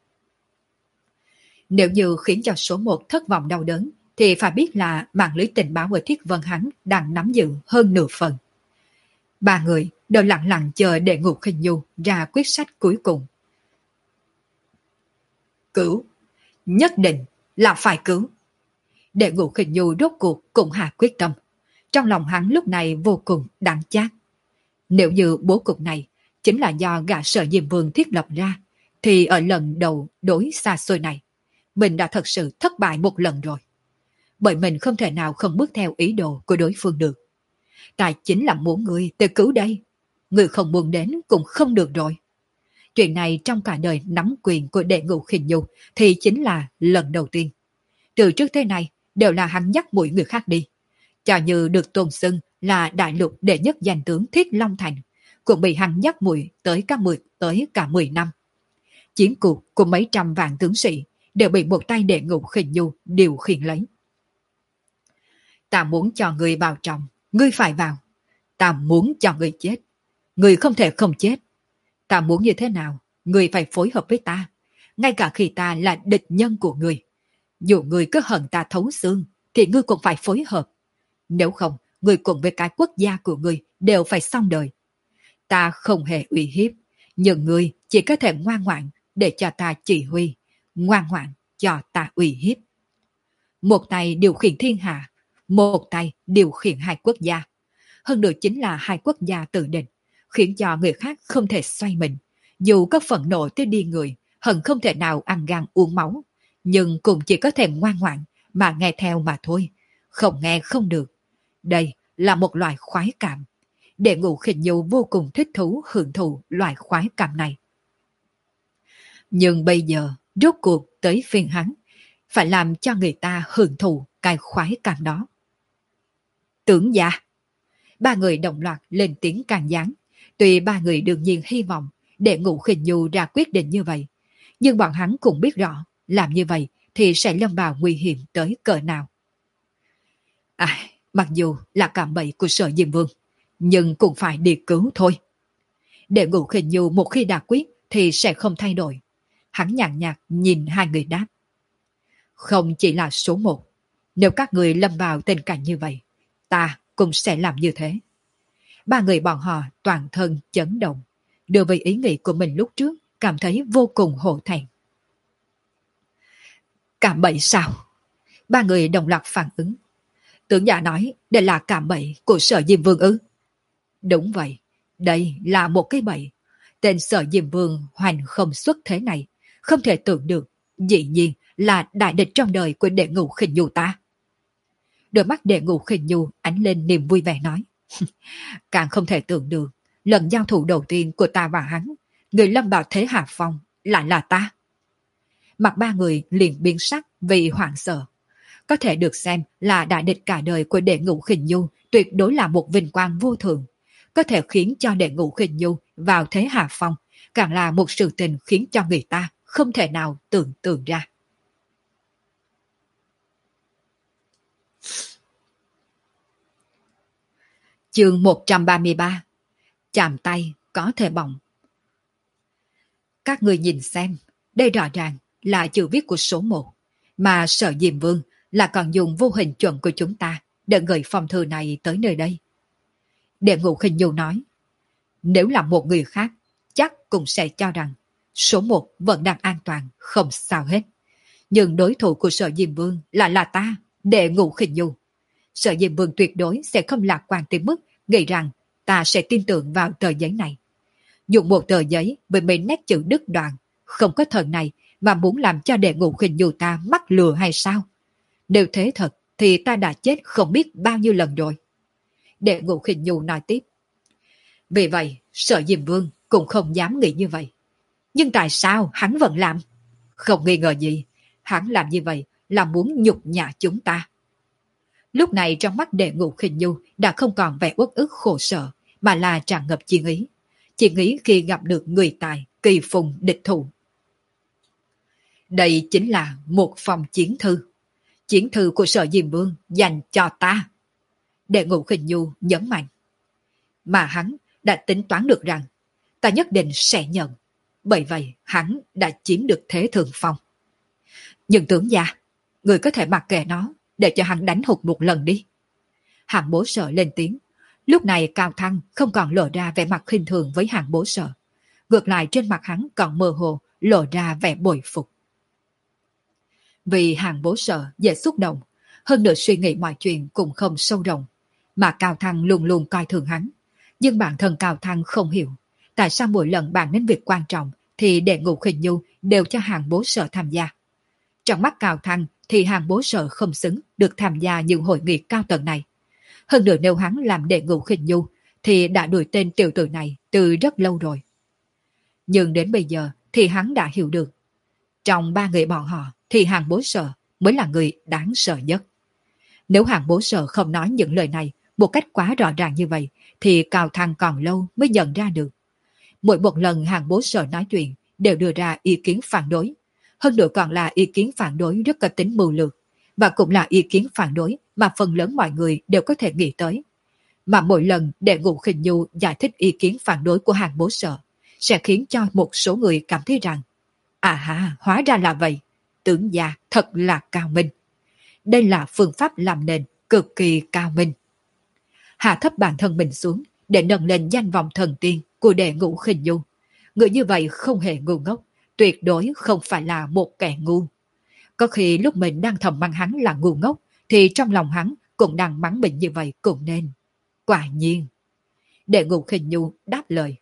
Nếu như khiến cho số một thất vọng đau đớn, thì phải biết là mạng lưới tình báo ở Thiết Vân hắn đang nắm giữ hơn nửa phần. Ba người đều lặng lặng chờ để Ngũ Khinh Nhu ra quyết sách cuối cùng. Cứu, nhất định là phải cứu. Để Ngũ Khinh Nhu rốt cuộc cũng hạ quyết tâm. Trong lòng hắn lúc này vô cùng đáng chát. Nếu như bố cục này chính là do gã Sở Diêm Vương thiết lập ra, thì ở lần đầu đối xa xôi này, mình đã thật sự thất bại một lần rồi. Bởi mình không thể nào không bước theo ý đồ của đối phương được. Tài chính là muốn người tới cứu đây. Người không muốn đến cũng không được rồi. Chuyện này trong cả đời nắm quyền của đệ Ngũ Khinh Nhu thì chính là lần đầu tiên. Từ trước tới nay đều là hắn dắt mũi người khác đi. Cho như được tôn xưng là đại lục đệ nhất danh tướng Thiết Long Thành, cũng bị hắn dắt mũi tới cả mười tới cả mười năm. Chiến cuộc của mấy trăm vạn tướng sĩ đều bị một tay đệ Ngũ Khinh Nhu điều khiển lấy. Ta muốn cho người vào trong, ngươi phải vào. Ta muốn cho người chết, người không thể không chết. Ta muốn như thế nào, người phải phối hợp với ta, ngay cả khi ta là địch nhân của người. Dù người cứ hận ta thấu xương, thì ngươi cũng phải phối hợp. Nếu không, người cùng với cái quốc gia của người đều phải xong đời. Ta không hề uy hiếp, nhưng người chỉ có thể ngoan ngoãn để cho ta chỉ huy, ngoan ngoãn cho ta uy hiếp. Một tay điều khiển thiên hạ, một tay điều khiển hai quốc gia. Hơn nữa chính là hai quốc gia tự định, khiến cho người khác không thể xoay mình. Dù có phẫn nộ tới đi người, hận không thể nào ăn gan uống máu, nhưng cũng chỉ có thể ngoan ngoãn mà nghe theo mà thôi. Không nghe không được. Đây là một loại khoái cảm. Đệ Ngũ Khinh Nhu vô cùng thích thú hưởng thụ loại khoái cảm này. Nhưng bây giờ, rốt cuộc tới phiên hắn, phải làm cho người ta hưởng thụ cái khoái cảm đó. Tưởng gia. Ba người đồng loạt lên tiếng can gián. Tuy ba người đương nhiên hy vọng để Ngũ Khinh Nhu ra quyết định như vậy, nhưng bọn hắn cũng biết rõ làm như vậy thì sẽ lâm vào nguy hiểm tới cỡ nào. À, mặc dù là cạm bẫy của Sở Diêm Vương, nhưng cũng phải đi cứu thôi. Để Ngũ Khinh Nhu một khi đã quyết thì sẽ không thay đổi. Hắn nhàn nhạt nhìn hai người đáp. Không chỉ là số một, nếu các người lâm vào tình cảnh như vậy, ta cũng sẽ làm như thế. Ba người bọn họ toàn thân chấn động, đối với ý nghĩ của mình lúc trước cảm thấy vô cùng hổ thẹn. Cạm bẫy sao? Ba người đồng loạt phản ứng. Tướng giả nói đây là cạm bẫy của Sở Diêm Vương ư? Đúng vậy, đây là một cái bẫy. Tên Sở Diêm Vương hoành không xuất thế này, không thể tưởng được, dĩ nhiên là đại địch trong đời của Đệ Ngũ Khinh Nhu ta. Đôi mắt Đệ Ngũ Khinh Nhu ánh lên niềm vui vẻ nói. Càng không thể tưởng được, lần giao thủ đầu tiên của ta và hắn, người lâm vào thế hạ phong lại là ta. Mặt ba người liền biến sắc vì hoảng sợ. Có thể được xem là đại địch cả đời của Đệ Ngũ Khinh Nhu tuyệt đối là một vinh quang vô thường. Có thể khiến cho Đệ Ngũ Khinh Nhu vào thế hạ phong, càng là một sự tình khiến cho người ta không thể nào tưởng tượng ra. Chương một trăm ba mươi ba. Chạm tay có thể bỏng. Các người nhìn xem, đây rõ ràng là chữ viết của số một, mà Sở Diêm Vương là còn dùng vô hình chuẩn của chúng ta để gửi phong thư này tới nơi đây. Đệ Ngũ Khinh Nhu nói, nếu là một người khác, chắc cũng sẽ cho rằng số một vẫn đang an toàn, không sao hết. Nhưng đối thủ của Sở Diêm Vương là là ta, Đệ Ngũ Khinh Nhu. Sở Diêm Vương tuyệt đối sẽ không lạc quan tới mức nghĩ rằng ta sẽ tin tưởng vào tờ giấy này. Dùng một tờ giấy với mấy nét chữ đứt đoạn, không có thần này mà muốn làm cho Đệ Ngũ Khinh Nhu ta mắc lừa hay sao? Nếu thế thật thì ta đã chết không biết bao nhiêu lần rồi. Đệ Ngũ Khinh Nhu nói tiếp. Vì vậy, Sở Diêm Vương cũng không dám nghĩ như vậy. Nhưng tại sao hắn vẫn làm? Không nghi ngờ gì, hắn làm như vậy là muốn nhục nhã chúng ta. Lúc này trong mắt Đệ Ngũ Khinh Nhu đã không còn vẻ uất ức khổ sở, mà là tràn ngập chiến ý. Chiến ý khi gặp được người tài, kỳ phùng địch thủ. Đây chính là một phong chiến thư. Chiến thư của Sở Diêm Vương dành cho ta. Đệ Ngũ Khinh Nhu nhấn mạnh. Mà hắn đã tính toán được rằng ta nhất định sẽ nhận. Bởi vậy hắn đã chiếm được thế thượng phong. Nhưng tướng gia, người có thể mặc kệ nó, để cho hắn đánh hụt một lần đi. Hạng Bố Sở lên tiếng. Lúc này Cao Thăng không còn lộ ra vẻ mặt khinh thường với Hạng Bố Sở. Ngược lại trên mặt hắn còn mơ hồ lộ ra vẻ bội phục. Vì Hạng Bố Sở dễ xúc động, hơn nữa suy nghĩ mọi chuyện cũng không sâu rộng, mà Cao Thăng luôn luôn coi thường hắn. Nhưng bản thân Cao Thăng không hiểu tại sao mỗi lần bàn đến việc quan trọng thì Đệ Ngũ Khinh Nhu đều cho Hạng Bố Sở tham gia. Trong mắt Cao Thăng thì Hạng Bố Sở không xứng được tham gia những hội nghị cao tầng này. Hơn nữa nếu hắn làm Đệ Ngũ Khinh Nhu thì đã đuổi tên tiểu tử này từ rất lâu rồi. Nhưng đến bây giờ thì hắn đã hiểu được. Trong ba người bọn họ thì Hạng Bố Sở mới là người đáng sợ nhất. Nếu Hạng Bố Sở không nói những lời này một cách quá rõ ràng như vậy thì Cao Thăng còn lâu mới nhận ra được. Mỗi một lần Hạng Bố Sở nói chuyện đều đưa ra ý kiến phản đối. Hơn nữa còn là ý kiến phản đối rất có tính mưu lược, và cũng là ý kiến phản đối mà phần lớn mọi người đều có thể nghĩ tới. Mà mỗi lần Đệ Ngũ Khinh Nhu giải thích ý kiến phản đối của Hạng Bố Sở sẽ khiến cho một số người cảm thấy rằng à ha, hóa ra là vậy, tướng gia thật là cao minh. Đây là phương pháp làm nền cực kỳ cao minh. Hạ thấp bản thân mình xuống để nâng lên danh vọng thần tiên của Đệ Ngũ Khinh Nhu. Người như vậy không hề ngu ngốc, tuyệt đối không phải là một kẻ ngu. Có khi lúc mình đang thầm mắng hắn là ngu ngốc, thì trong lòng hắn cũng đang mắng mình như vậy cũng nên. Quả nhiên. Đệ Ngũ Khinh Nhu đáp lời.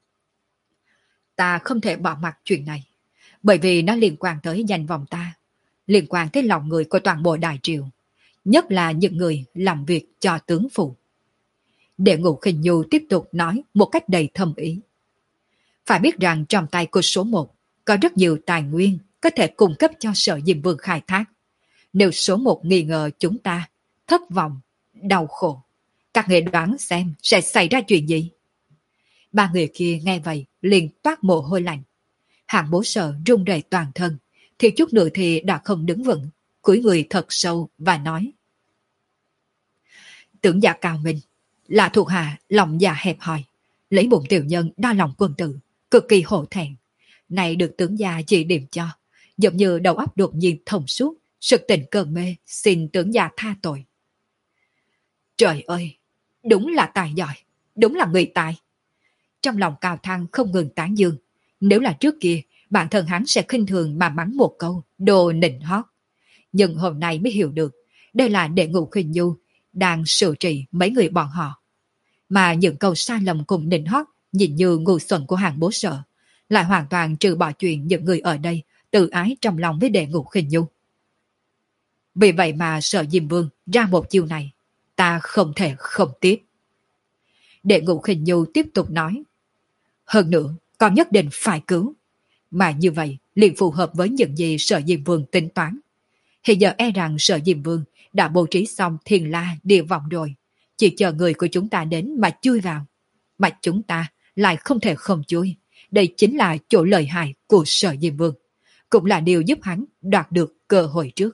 Ta không thể bỏ mặc chuyện này, bởi vì nó liên quan tới danh vọng ta, liên quan tới lòng người của toàn bộ Đại Triều, nhất là những người làm việc cho tướng phủ. Đệ Ngũ Khinh Nhu tiếp tục nói một cách đầy thâm ý. Phải biết rằng trong tay của số một có rất nhiều tài nguyên, có thể cung cấp cho Sở Diêm Vương khai thác. Nếu số một nghi ngờ chúng ta, thất vọng, đau khổ, các người đoán xem sẽ xảy ra chuyện gì? Ba người kia nghe vậy liền toát mồ hôi lạnh. Hạng Bố Sở run rẩy toàn thân, thì chút nữa thì đã không đứng vững, cúi người thật sâu và nói: Tưởng gia cao minh, là thuộc hạ lòng dạ hẹp hòi, lấy bụng tiểu nhân đa lòng quân tử, cực kỳ hổ thẹn. Này được tướng gia chỉ điểm cho, giống như đầu óc đột nhiên thông suốt, sực tỉnh cơn mê, xin tướng gia tha tội. Trời ơi, đúng là tài giỏi, đúng là người tài. Trong lòng Cao Thăng không ngừng tán dương, nếu là trước kia, bản thân hắn sẽ khinh thường mà mắng một câu, đồ nịnh hót. Nhưng hôm nay mới hiểu được, đây là đệ ngũ khinh nhu, đang xử trị mấy người bọn họ. Mà những câu sai lầm cùng nịnh hót, nhìn như ngu xuẩn của Hạng Bố Sở, lại hoàn toàn trừ bỏ chuyện những người ở đây tự ái trong lòng với đệ ngũ khinh nhu. Vì vậy mà Sở Diêm Vương ra một chiêu này, ta không thể không tiếp. Đệ ngũ khinh nhu tiếp tục nói: Hơn nữa, còn nhất định phải cứu. Mà như vậy liền phù hợp với những gì Sở Diêm Vương tính toán. Hiện giờ e rằng Sở Diêm Vương đã bố trí xong thiên la địa vọng rồi, chỉ chờ người của chúng ta đến mà chui vào. Mà chúng ta lại không thể không chui. Đây chính là chỗ lợi hại của Sở Diêm Vương, cũng là điều giúp hắn đoạt được cơ hội trước.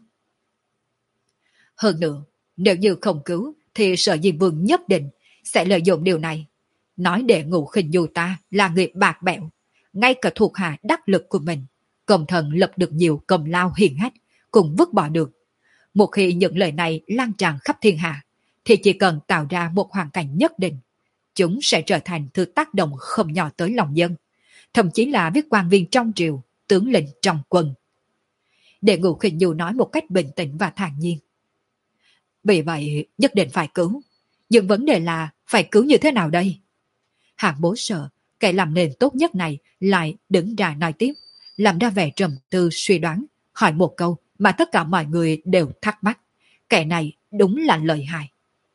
Hơn nữa, nếu như không cứu thì Sở Diêm Vương nhất định sẽ lợi dụng điều này, nói đệ ngũ khinh nhu ta là người bạc bẽo, ngay cả thuộc hạ đắc lực của mình, công thần lập được nhiều công lao hiển hách, cũng vứt bỏ được. Một khi những lời này lan tràn khắp thiên hạ, thì chỉ cần tạo ra một hoàn cảnh nhất định, chúng sẽ trở thành thứ tác động không nhỏ tới lòng dân, thậm chí là với quan viên trong triều, tướng lĩnh trong quân. Đệ ngũ khinh nhu nói một cách bình tĩnh và thản nhiên. Vì vậy nhất định phải cứu, nhưng vấn đề là phải cứu như thế nào đây? Hạng Bố Sở, kẻ làm nền tốt nhất này, lại đứng ra nói tiếp, làm ra vẻ trầm tư suy đoán, hỏi một câu mà tất cả mọi người đều thắc mắc. Kẻ này đúng là lợi hại.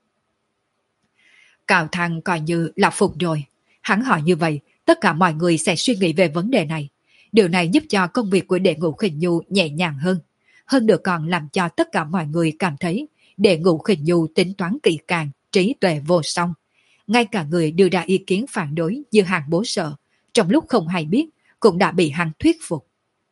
Cao Thăng coi như là phục rồi. Hắn hỏi như vậy, tất cả mọi người sẽ suy nghĩ về vấn đề này. Điều này giúp cho công việc của đệ ngũ khinh nhu nhẹ nhàng hơn. Hơn nữa còn làm cho tất cả mọi người cảm thấy đệ ngũ khinh nhu tính toán kỹ càng, trí tuệ vô song. Ngay cả người đưa ra ý kiến phản đối như Hạng Bố Sở, trong lúc không hay biết, cũng đã bị hắn thuyết phục.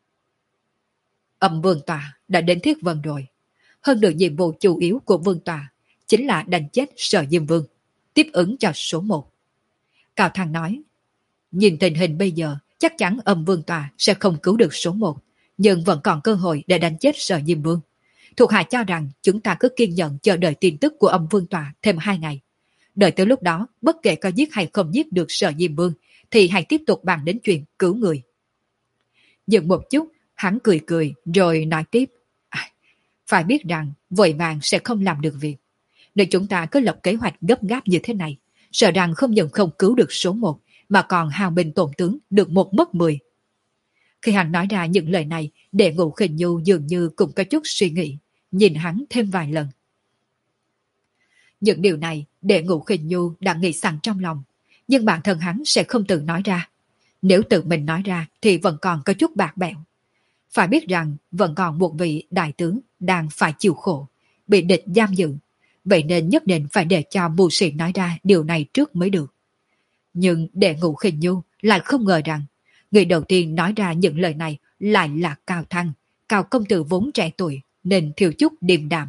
Âm Vương Tòa đã đến Thiết Vân rồi. Hơn nữa nhiệm vụ chủ yếu của Vương Tòa chính là đánh chết Sở Diêm Vương, tiếp ứng cho số một. Cao Thăng nói, nhìn tình hình bây giờ, chắc chắn Âm Vương Tòa sẽ không cứu được số một, nhưng vẫn còn cơ hội để đánh chết Sở Diêm Vương. Thuộc hạ cho rằng chúng ta cứ kiên nhẫn chờ đợi tin tức của Âm Vương Tòa thêm hai ngày. Đợi tới lúc đó, bất kể có giết hay không giết được Sở Diêm Vương, thì hãy tiếp tục bàn đến chuyện cứu người. Dừng một chút, hắn cười cười rồi nói tiếp. À, phải biết rằng vội vàng sẽ không làm được việc. Nếu chúng ta cứ lập kế hoạch gấp gáp như thế này, sợ rằng không những không cứu được số một, mà còn hao binh tổn tướng được một mất mười. Khi hắn nói ra những lời này, đệ ngũ khinh nhu dường như cũng có chút suy nghĩ, nhìn hắn thêm vài lần. Những điều này đệ ngũ khinh nhu đã nghĩ sẵn trong lòng, nhưng bản thân hắn sẽ không tự nói ra. Nếu tự mình nói ra thì vẫn còn có chút bạc bẽo. Phải biết rằng vẫn còn một vị đại tướng đang phải chịu khổ, bị địch giam giữ, vậy nên nhất định phải để cho mưu sĩ nói ra điều này trước mới được. Nhưng đệ ngũ khinh nhu lại không ngờ rằng người đầu tiên nói ra những lời này lại là Cao Thăng, Cao công tử vốn trẻ tuổi nên thiếu chút điềm đạm.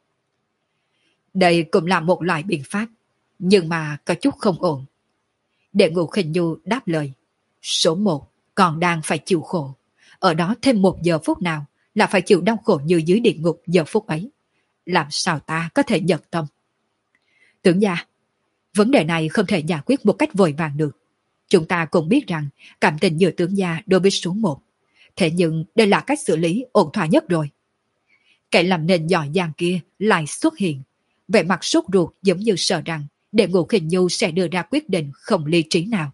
Đây cũng là một loại biện pháp, nhưng mà có chút không ổn. Đệ ngũ khinh nhu đáp lời, số một còn đang phải chịu khổ, ở đó thêm một giờ phút nào là phải chịu đau khổ như dưới địa ngục giờ phút ấy. Làm sao ta có thể nhận tâm? Tưởng gia, vấn đề này không thể giải quyết một cách vội vàng được. Chúng ta cũng biết rằng cảm tình giữa tướng gia đối với số một. Thế nhưng đây là cách xử lý ổn thỏa nhất rồi. Kẻ làm nền giỏi giang kia lại xuất hiện, vẻ mặt sốt ruột giống như sợ rằng đệ ngũ khinh nhu sẽ đưa ra quyết định không lý trí nào.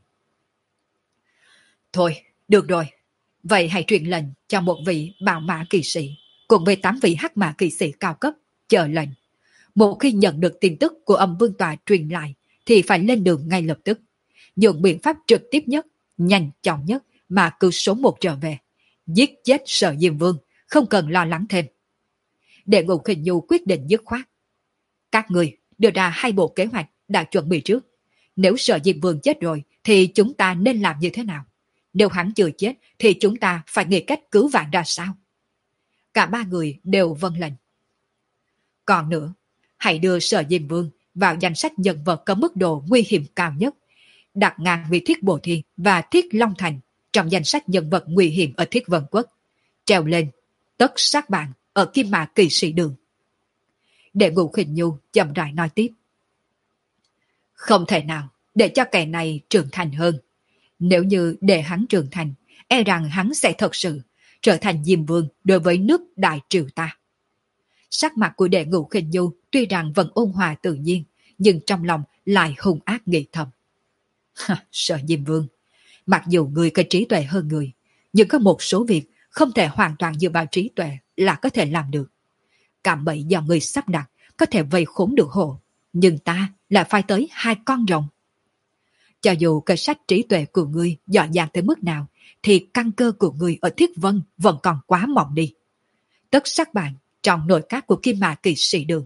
Thôi, được rồi. Vậy hãy truyền lệnh cho một vị bào mã kỳ sĩ cùng với tám vị hắc mã kỳ sĩ cao cấp chờ lệnh. Một khi nhận được tin tức của Âm Vương Tòa truyền lại thì phải lên đường ngay lập tức, dùng biện pháp trực tiếp nhất, nhanh chóng nhất mà cứu số một trở về, Giết chết Sở Diêm Vương, không cần lo lắng thêm. Đệ Ngũ Khinh Nhu quyết định dứt khoát. Các người đưa ra hai bộ kế hoạch đã chuẩn bị trước. Nếu Sở Diêm Vương chết rồi thì chúng ta nên làm như thế nào? Nếu hắn chưa chết thì chúng ta phải nghĩ cách cứu vãn ra sao? Cả ba người đều vâng lệnh. Còn nữa, hãy đưa Sở Diêm Vương vào danh sách nhân vật có mức độ nguy hiểm cao nhất, đặt ngang với Thiết Bồ Thiên và Thiết Long Thành trong danh sách nhân vật nguy hiểm ở Thiết Vân Quốc, treo lên tất sát bạn ở Kim Mã Kỳ Sĩ Đường. Đệ Ngũ Khinh Nhu chậm rãi nói tiếp. Không thể nào để cho kẻ này trưởng thành hơn. Nếu như để hắn trưởng thành, e rằng hắn sẽ thật sự trở thành Diêm Vương đối với nước Đại Triều ta. Sắc mặt của Đệ Ngũ Khinh Nhu tuy rằng vẫn ôn hòa tự nhiên, nhưng trong lòng lại hung ác nghĩ thầm. Sợ Diêm Vương, mặc dù người có trí tuệ hơn người, nhưng có một số việc không thể hoàn toàn dựa vào trí tuệ là có thể làm được. Cạm bẫy do người sắp đặt có thể vây khốn được hổ, nhưng ta lại phải tới hai con rồng. Cho dù cơ sách trí tuệ của ngươi dọn dàng tới mức nào, thì căn cơ của ngươi ở Thiết Vân vẫn còn quá mỏng đi. Tất sắc bạn trong nội các của Kim Mã Kỳ Sĩ Đường.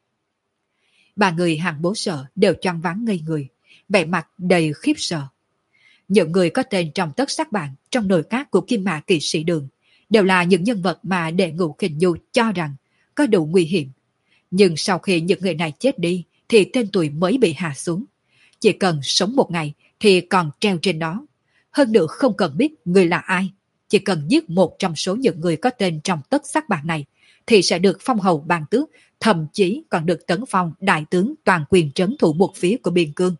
Ba người Hàng Bố Sở đều choáng váng ngây người, vẻ mặt đầy khiếp sợ. Những người có tên trong tất sắc bạn trong nội các của Kim Mã Kỳ Sĩ Đường đều là những nhân vật mà Đệ Ngũ Khinh Nhu cho rằng có đủ nguy hiểm. Nhưng sau khi những người này chết đi thì tên tuổi mới bị hạ xuống. Chỉ cần sống một ngày thì còn treo trên đó. Hơn nữa không cần biết người là ai, chỉ cần giết một trong số những người có tên trong tất sắc bảng này thì sẽ được phong hầu ban tước, thậm chí còn được tấn phong đại tướng toàn quyền trấn thủ một phía của biên cương.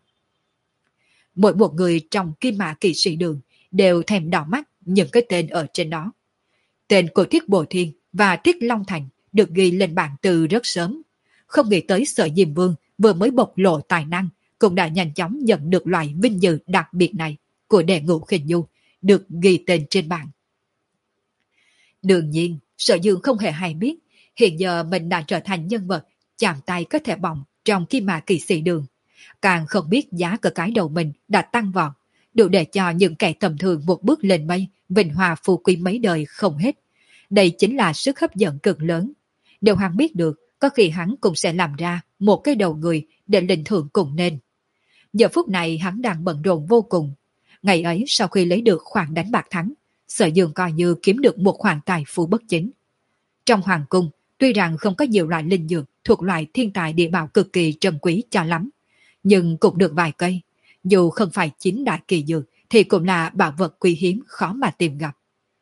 Mỗi một người trong Kim Mã Kỳ Sĩ Đường đều thèm đỏ mắt những cái tên ở trên đó. Tên của Thiết Bồ Thiên và Thiết Long Thành được ghi lên bảng từ rất sớm. Không nghĩ tới Sở Diêm Vương vừa mới bộc lộ tài năng cũng đã nhanh chóng nhận được loại vinh dự đặc biệt này của Đệ Ngũ Khinh Nhu được ghi tên trên bảng. Đương nhiên, Sở Dương không hề hay biết hiện giờ mình đã trở thành nhân vật chạm tay có thể bỏng trong Kim Mã Kỳ Sĩ Đường. Càng không biết giá của cái đầu mình đã tăng vọt, đủ để cho những kẻ tầm thường một bước lên mây, vinh hoa phú quý mấy đời không hết. Đây chính là sức hấp dẫn cực lớn. Nếu hắn biết được, có khi hắn cũng sẽ làm ra một cái đầu người để lĩnh thưởng cùng nên. Giờ phút này hắn đang bận rộn vô cùng. Ngày ấy sau khi lấy được khoản đánh bạc thắng, Sở Dương coi như kiếm được một khoản tài phú bất chính. Trong hoàng cung, tuy rằng không có nhiều loại linh dược thuộc loại thiên tài địa bảo cực kỳ trân quý cho lắm, nhưng cũng được vài cây. Dù không phải chính đại kỳ dược thì cũng là bảo vật quý hiếm khó mà tìm gặp.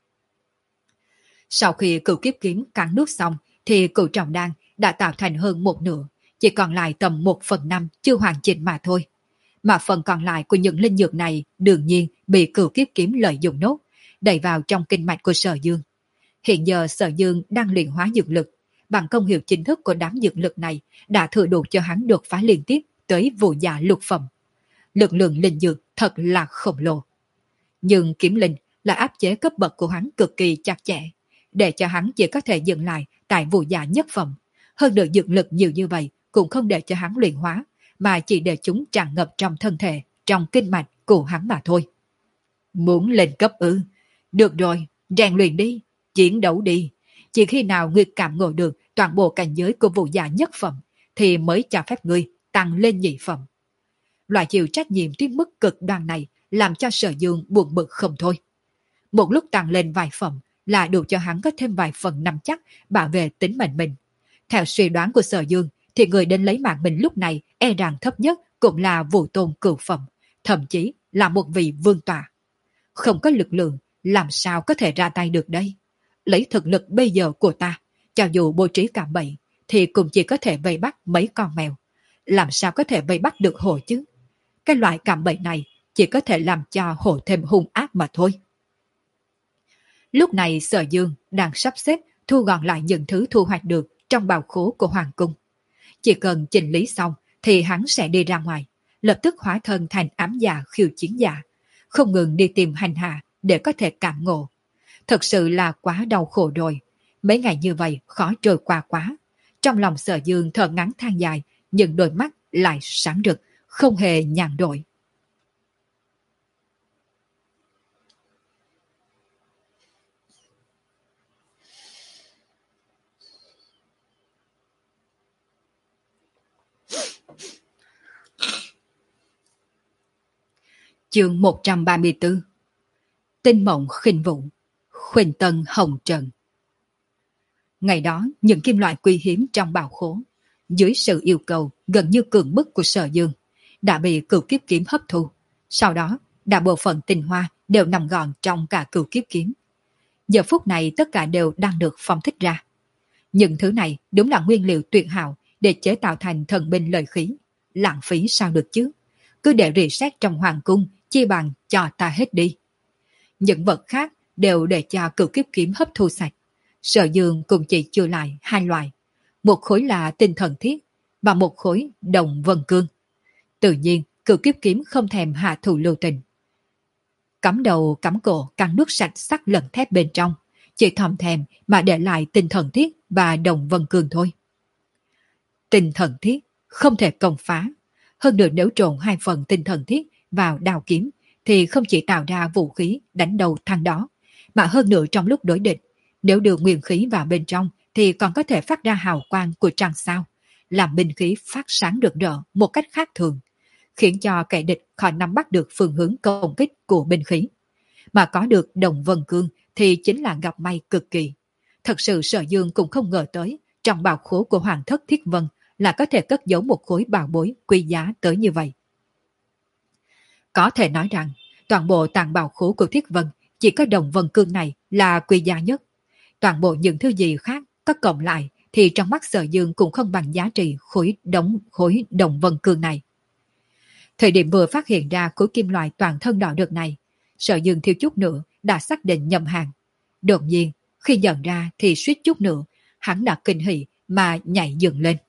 Sau khi cửu kiếp kiếm cắn nuốt xong thì cửu trọng đan đã tạo thành hơn một nửa, chỉ còn lại tầm một phần năm chưa hoàn chỉnh mà thôi. Mà phần còn lại của những linh dược này đương nhiên bị cửu kiếp kiếm lợi dụng nốt, đẩy vào trong kinh mạch của Sở Dương. Hiện giờ Sở Dương đang luyện hóa dược lực, bằng công hiệu chính thức của đám dược lực này đã thừa đủ cho hắn đột phá liên tiếp tới vũ giả lục phẩm. Lực lượng linh dược thật là khổng lồ. Nhưng kiếm linh là áp chế cấp bậc của hắn cực kỳ chặt chẽ, để cho hắn chỉ có thể dừng lại tại vũ giả nhất phẩm. Hơn nữa dược lực nhiều như vậy cũng không để cho hắn luyện hóa, mà chỉ để chúng tràn ngập trong thân thể, trong kinh mạch của hắn mà thôi. Muốn lên cấp ư? Được rồi, rèn luyện đi, chiến đấu đi. Chỉ khi nào ngươi cảm ngộ được toàn bộ cảnh giới của vũ giả nhất phẩm thì mới cho phép ngươi tăng lên nhị phẩm. Loại chịu trách nhiệm tới mức cực đoan này làm cho Sở Dương buồn bực không thôi. Một lúc tăng lên vài phẩm là đủ cho hắn có thêm vài phần nắm chắc bảo vệ tính mệnh mình. Theo suy đoán của Sở Dương thì người đến lấy mạng mình lúc này e rằng thấp nhất cũng là vũ tôn cửu phẩm, thậm chí là một vị vương tọa. Không có lực lượng, làm sao có thể ra tay được đây? Lấy thực lực bây giờ của ta, cho dù bố trí cạm bẫy, thì cũng chỉ có thể vây bắt mấy con mèo. Làm sao có thể vây bắt được hổ chứ? Cái loại cạm bẫy này chỉ có thể làm cho hổ thêm hung ác mà thôi. Lúc này Sở Dương đang sắp xếp thu gọn lại những thứ thu hoạch được trong bào khố của Hoàng Cung. Chỉ cần chỉnh lý xong thì hắn sẽ đi ra ngoài, lập tức hóa thân thành ám giả khiêu chiến giả, không ngừng đi tìm hành hạ để có thể cảm ngộ. Thật sự là quá đau khổ rồi. Mấy ngày như vậy khó trôi qua quá. Trong lòng Sở Dương thở ngắn than dài, nhưng đôi mắt lại sáng rực, không hề nhàn rỗi. Chương một trăm ba mươi tư. Tinh mộng khinh vụ, khuynh tân hồng trần. Ngày đó, những kim loại quý hiếm trong bảo khố, dưới sự yêu cầu gần như cưỡng bức của Sở Dương, đã bị cửu kiếp kiếm hấp thu. Sau đó, đại bộ phận tinh hoa đều nằm gọn trong cả cửu kiếp kiếm. Giờ phút này tất cả đều đang được phóng thích ra. Những thứ này đúng là nguyên liệu tuyệt hảo để chế tạo thành thần binh lợi khí. Lãng phí sao được chứ? Cứ để rỉ sét trong hoàng cung, chi bằng cho ta hết đi. Những vật khác đều để cho cửu kiếp kiếm hấp thu sạch. Sở Dương cũng chỉ chưa lại hai loại. Một khối là tinh thần thiết và một khối đồng vân cương. Tự nhiên, cửu kiếp kiếm không thèm hạ thủ lưu tình. Cắm đầu cắm cổ cắn nước sạch sắc lẫn thép bên trong, chỉ thòm thèm mà để lại tinh thần thiết và đồng vân cương thôi. Tinh thần thiết không thể công phá. Hơn nữa nếu trộn hai phần tinh thần thiết vào đao kiếm thì không chỉ tạo ra vũ khí đánh đầu thằng đó, mà hơn nữa trong lúc đối địch, nếu đưa nguyên khí vào bên trong thì còn có thể phát ra hào quang của trăng sao, làm binh khí phát sáng rực rỡ một cách khác thường, khiến cho kẻ địch khó nắm bắt được phương hướng công kích của binh khí. Mà có được đồng vân cương thì chính là gặp may cực kỳ. Thật sự Sở Dương cũng không ngờ tới trong bảo khố của Hoàng thất Thiết Vân là có thể cất giấu một khối bảo bối quý giá tới như vậy. Có thể nói rằng toàn bộ tàng bảo khố của Thiết Vân chỉ có đồng vân cương này là quý giá nhất. Toàn bộ những thứ gì khác có cộng lại thì trong mắt Sở Dương cũng không bằng giá trị khối đống khối đồng vân cương này. Thời điểm vừa phát hiện ra khối kim loại toàn thân đỏ đực này, Sở Dương thiếu chút nữa đã xác định nhầm hàng. Đột nhiên, khi nhận ra thì suýt chút nữa, hắn đã kinh hỉ mà nhảy dựng lên.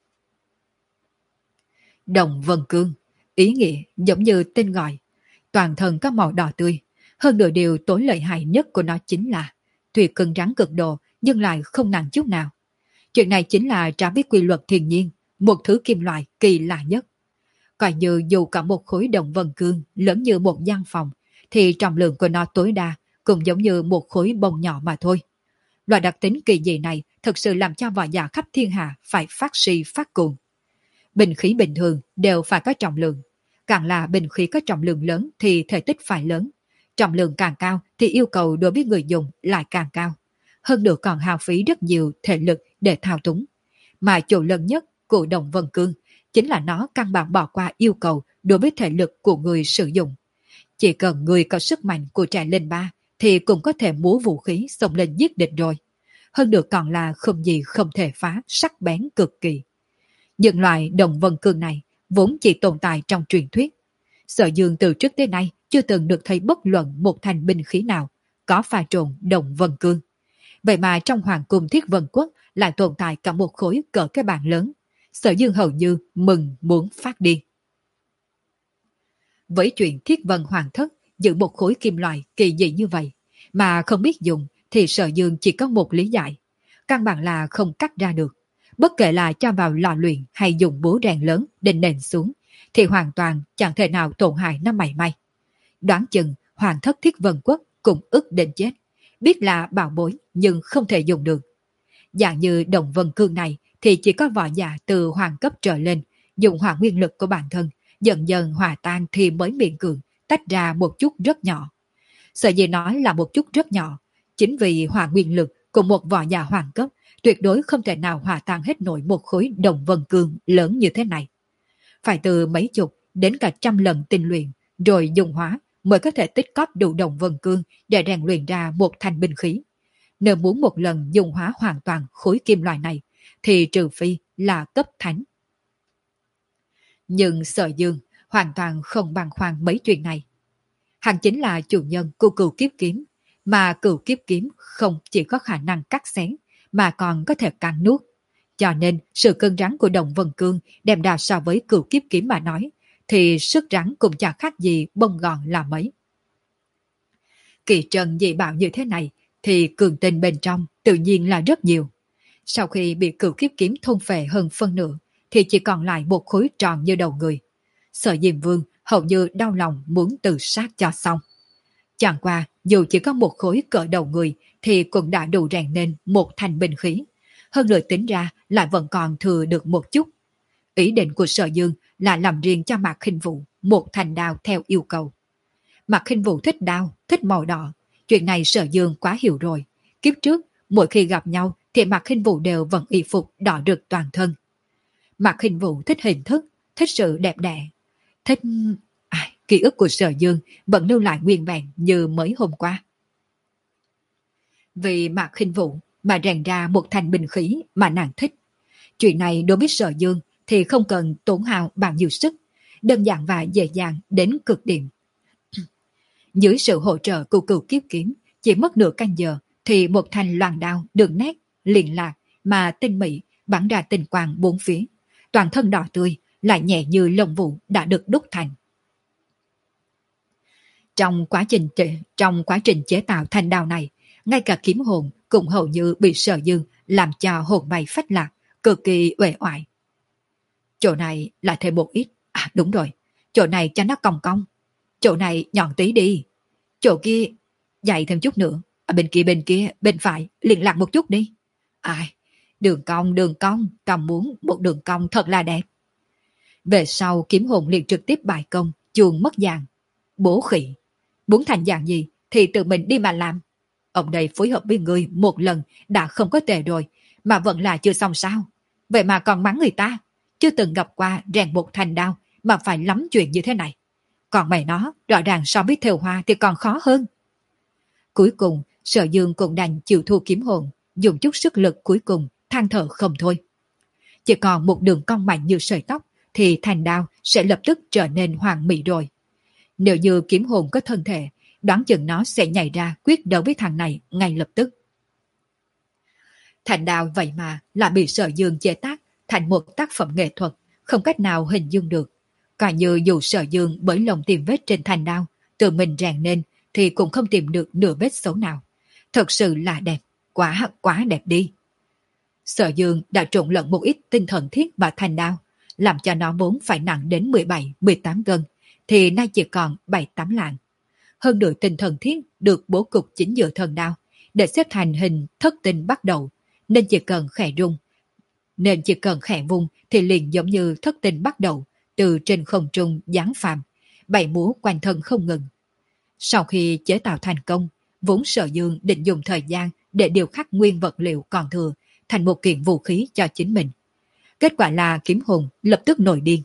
Đồng vân cương, ý nghĩa giống như tên gọi, toàn thân có màu đỏ tươi. Hơn nửa điều tối lợi hại nhất của nó chính là thủy cứng rắn cực độ nhưng lại không nặng chút nào. Chuyện này chính là trả biết quy luật thiên nhiên, một thứ kim loại kỳ lạ nhất. Coi như dù cả một khối đồng vân cương lớn như một gian phòng, thì trọng lượng của nó tối đa cũng giống như một khối bông nhỏ mà thôi. Loại đặc tính kỳ dị này thực sự làm cho võ giả khắp thiên hạ phải phát si phát cuồng. Binh khí bình thường đều phải có trọng lượng. Càng là binh khí có trọng lượng lớn thì thể tích phải lớn. Trọng lượng càng cao thì yêu cầu đối với người dùng lại càng cao. Hơn nữa còn hao phí rất nhiều thể lực để thao túng. Mà chỗ lớn nhất của đồng vân cương chính là nó căn bản bỏ qua yêu cầu đối với thể lực của người sử dụng. Chỉ cần người có sức mạnh của trẻ lên ba thì cũng có thể múa vũ khí xông lên giết địch rồi. Hơn nữa còn là không gì không thể phá, sắc bén cực kỳ. Những loại đồng vân cương này vốn chỉ tồn tại trong truyền thuyết. Sở Dương từ trước tới nay chưa từng được thấy bất luận một thành binh khí nào có pha trộn đồng vân cương. Vậy mà trong Hoàng cung Thiết Vân Quốc lại tồn tại cả một khối cỡ cái bàn lớn. Sở Dương hầu như mừng muốn phát đi. Với chuyện Thiết Vân Hoàng thất giữ một khối kim loại kỳ dị như vậy mà không biết dùng thì Sở Dương chỉ có một lý giải. Căn bản là không cắt ra được. Bất kể là cho vào lò luyện hay dùng búa rèn lớn để nền xuống thì hoàn toàn chẳng thể nào tổn hại nó mảy may. Đoán chừng Hoàng thất Thiết Vân Quốc cũng ức đến chết. Biết là bảo bối nhưng không thể dùng được. Dạng như đồng vân cương này thì chỉ có võ giả từ hoàng cấp trở lên dùng hỏa nguyên lực của bản thân dần dần hòa tan thì mới miễn cưỡng tách ra một chút rất nhỏ. Sở dĩ nói là một chút rất nhỏ chính vì hỏa nguyên lực của một võ giả hoàng cấp tuyệt đối không thể nào hòa tan hết nổi một khối đồng vân cương lớn như thế này. Phải từ mấy chục đến cả trăm lần tinh luyện rồi dùng hóa mới có thể tích cóp đủ đồng vân cương để rèn luyện ra một thanh binh khí. Nếu muốn một lần dùng hóa hoàn toàn khối kim loại này thì trừ phi là cấp thánh. Nhưng Sở Dương hoàn toàn không băn khoăn mấy chuyện này. Hắn chính là chủ nhân của cửu kiếp kiếm, mà cửu kiếp kiếm không chỉ có khả năng cắt xén mà còn có thể cắn nuốt. Cho nên sự cứng rắn của đồng vân cương đem đà so với cửu kiếp kiếm mà nói thì sức rắn cũng chẳng khác gì bông gòn là mấy. Kỳ trần dị bảo như thế này thì cường tinh bên trong tự nhiên là rất nhiều. Sau khi bị cửu kiếp kiếm thôn phệ hơn phân nửa thì chỉ còn lại một khối tròn như đầu người. Sở Diêm Vương hầu như đau lòng muốn tự sát cho xong. Chẳng qua dù chỉ có một khối cỡ đầu người thì cũng đã đủ rèn nên một thanh binh khí. Hơn nữa tính ra lại vẫn còn thừa được một chút. Ý định của Sở Dương là làm riêng cho Mạc Khinh Vũ một thanh đao theo yêu cầu. Mạc Khinh Vũ thích đao, thích màu đỏ. Chuyện này Sở Dương quá hiểu rồi. Kiếp trước, mỗi khi gặp nhau thì Mạc Khinh Vũ đều vận y phục đỏ rực toàn thân. Mạc Khinh Vũ thích hình thức, thích sự đẹp đẽ, thích... À, ký ức của Sở Dương vẫn lưu lại nguyên vẹn như mới hôm qua. Vì Mạc Khinh Vũ mà rèn ra một thành binh khí mà nàng thích. Chuyện này đối với Sở Dương thì không cần tốn hao bao nhiêu sức, đơn giản và dễ dàng đến cực điểm. Dưới sự hỗ trợ của cửu kiếp kiếm, chỉ mất nửa canh giờ thì một thanh loan đao đường nét, liền lạc mà tinh mỹ bắn ra tinh quang bốn phía. Toàn thân đỏ tươi, lại nhẹ như lông vũ đã được đúc thành. Trong quá trình trong quá trình chế tạo thanh đao này, ngay cả kiếm hồn cũng hầu như bị Sở Dương làm cho hồn bay phách lạc, cực kỳ uể oải. Chỗ này lại thêm một ít. À đúng rồi, chỗ này cho nó cong cong. Chỗ này nhọn tí đi. Chỗ kia dày thêm chút nữa. Ở bên kia bên kia, bên phải liền lạc một chút đi. Ai, đường cong đường cong, tao muốn một đường cong thật là đẹp. Về sau kiếm hồn liền trực tiếp bài công, chuồng mất dạng. Bố khỉ, muốn thành dạng gì thì tự mình đi mà làm. Ông đây phối hợp với người một lần đã không có tệ rồi, mà vẫn là chưa xong sao. Vậy mà còn mắng người ta, chưa từng gặp qua rèn một thành đao mà phải lắm chuyện như thế này. Còn mày nó, rõ ràng so với thêu hoa thì còn khó hơn. Cuối cùng, Sở Dương cũng đành chịu thua kiếm hồn, dùng chút sức lực cuối cùng, than thở không thôi. Chỉ còn một đường cong mạnh như sợi tóc, thì thành đao sẽ lập tức trở nên hoàn mỹ rồi. Nếu như kiếm hồn có thân thể, đoán chừng nó sẽ nhảy ra quyết đấu với thằng này ngay lập tức. Thành đao vậy mà là bị Sở Dương chế tác thành một tác phẩm nghệ thuật, không cách nào hình dung được. Cả như dù Sở Dương bởi lòng tìm vết trên thành đao, tự mình rèn nên, thì cũng không tìm được nửa vết xấu nào. Thật sự là đẹp, quá quá đẹp đi. Sở Dương đã trộn lẫn một ít tinh thần thiết và thành đao, làm cho nó vốn phải nặng đến mười bảy mười tám cân, thì nay chỉ còn bảy tám lạng. Hơn nữa tinh thần thiết được bố cục chính giữa thân đao, để xếp thành hình thất tinh bắt đầu, nên chỉ cần khẽ rung. Nên chỉ cần khẽ vung thì liền giống như thất tinh bắt đầu, từ trên không trung giáng phàm, bảy múa quanh thân không ngừng. Sau khi chế tạo thành công, vốn Sở Dương định dùng thời gian để điều khắc nguyên vật liệu còn thừa thành một kiện vũ khí cho chính mình. Kết quả là kiếm hồn lập tức nổi điên.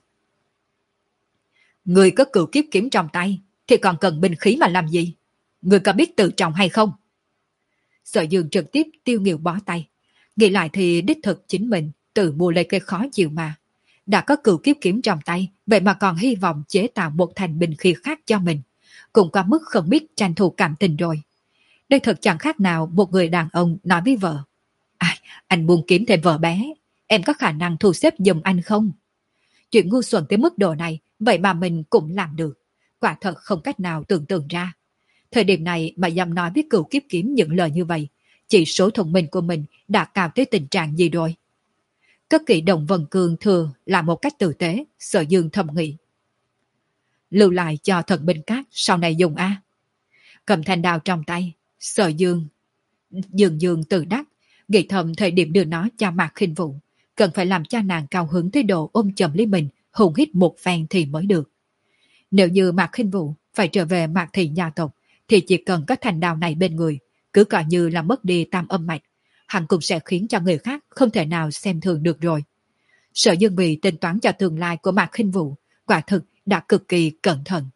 Người có cửu kiếp kiếm trong tay thì còn cần binh khí mà làm gì? Người có biết tự trọng hay không? Sở Dương trực tiếp tiêu nghỉu bó tay. Nghĩ lại thì đích thực chính mình tự mua lấy cây khó chịu mà. Đã có cửu kiếp kiếm trong tay, vậy mà còn hy vọng chế tạo một thành binh khí khác cho mình. Cũng qua mức không biết tranh thủ cảm tình rồi. Đây thật chẳng khác nào một người đàn ông nói với vợ. À, anh muốn kiếm thêm vợ bé, em có khả năng thu xếp giùm anh không? Chuyện ngu xuẩn tới mức độ này, vậy mà mình cũng làm được. Quả thật không cách nào tưởng tượng ra. Thời điểm này mà dám nói với cửu kiếp kiếm những lời như vậy, chỉ số thông minh của mình đã cao tới tình trạng gì rồi? Cất kỹ Đồng Vân Cương thừa là một cách tử tế, Sở Dương thầm nghĩ. Lưu lại cho thần binh cát sau này dùng a. Cầm thanh đao trong tay, Sở Dương dường dường tự đắc, nghĩ thầm thời điểm đưa nó cho Mạc Khinh Vũ, cần phải làm cho nàng cao hứng tới độ ôm chầm lấy mình, hùng hít một phen thì mới được. Nếu như Mạc Khinh Vũ phải trở về Mạc thị nhà tộc, thì chỉ cần có thanh đao này bên người, cứ coi như là mất đi tam âm mạch, hắn cũng sẽ khiến cho người khác không thể nào xem thường được rồi. Sở Dương vì tính toán cho tương lai của Mạc Khinh Vũ, quả thực đã cực kỳ cẩn thận.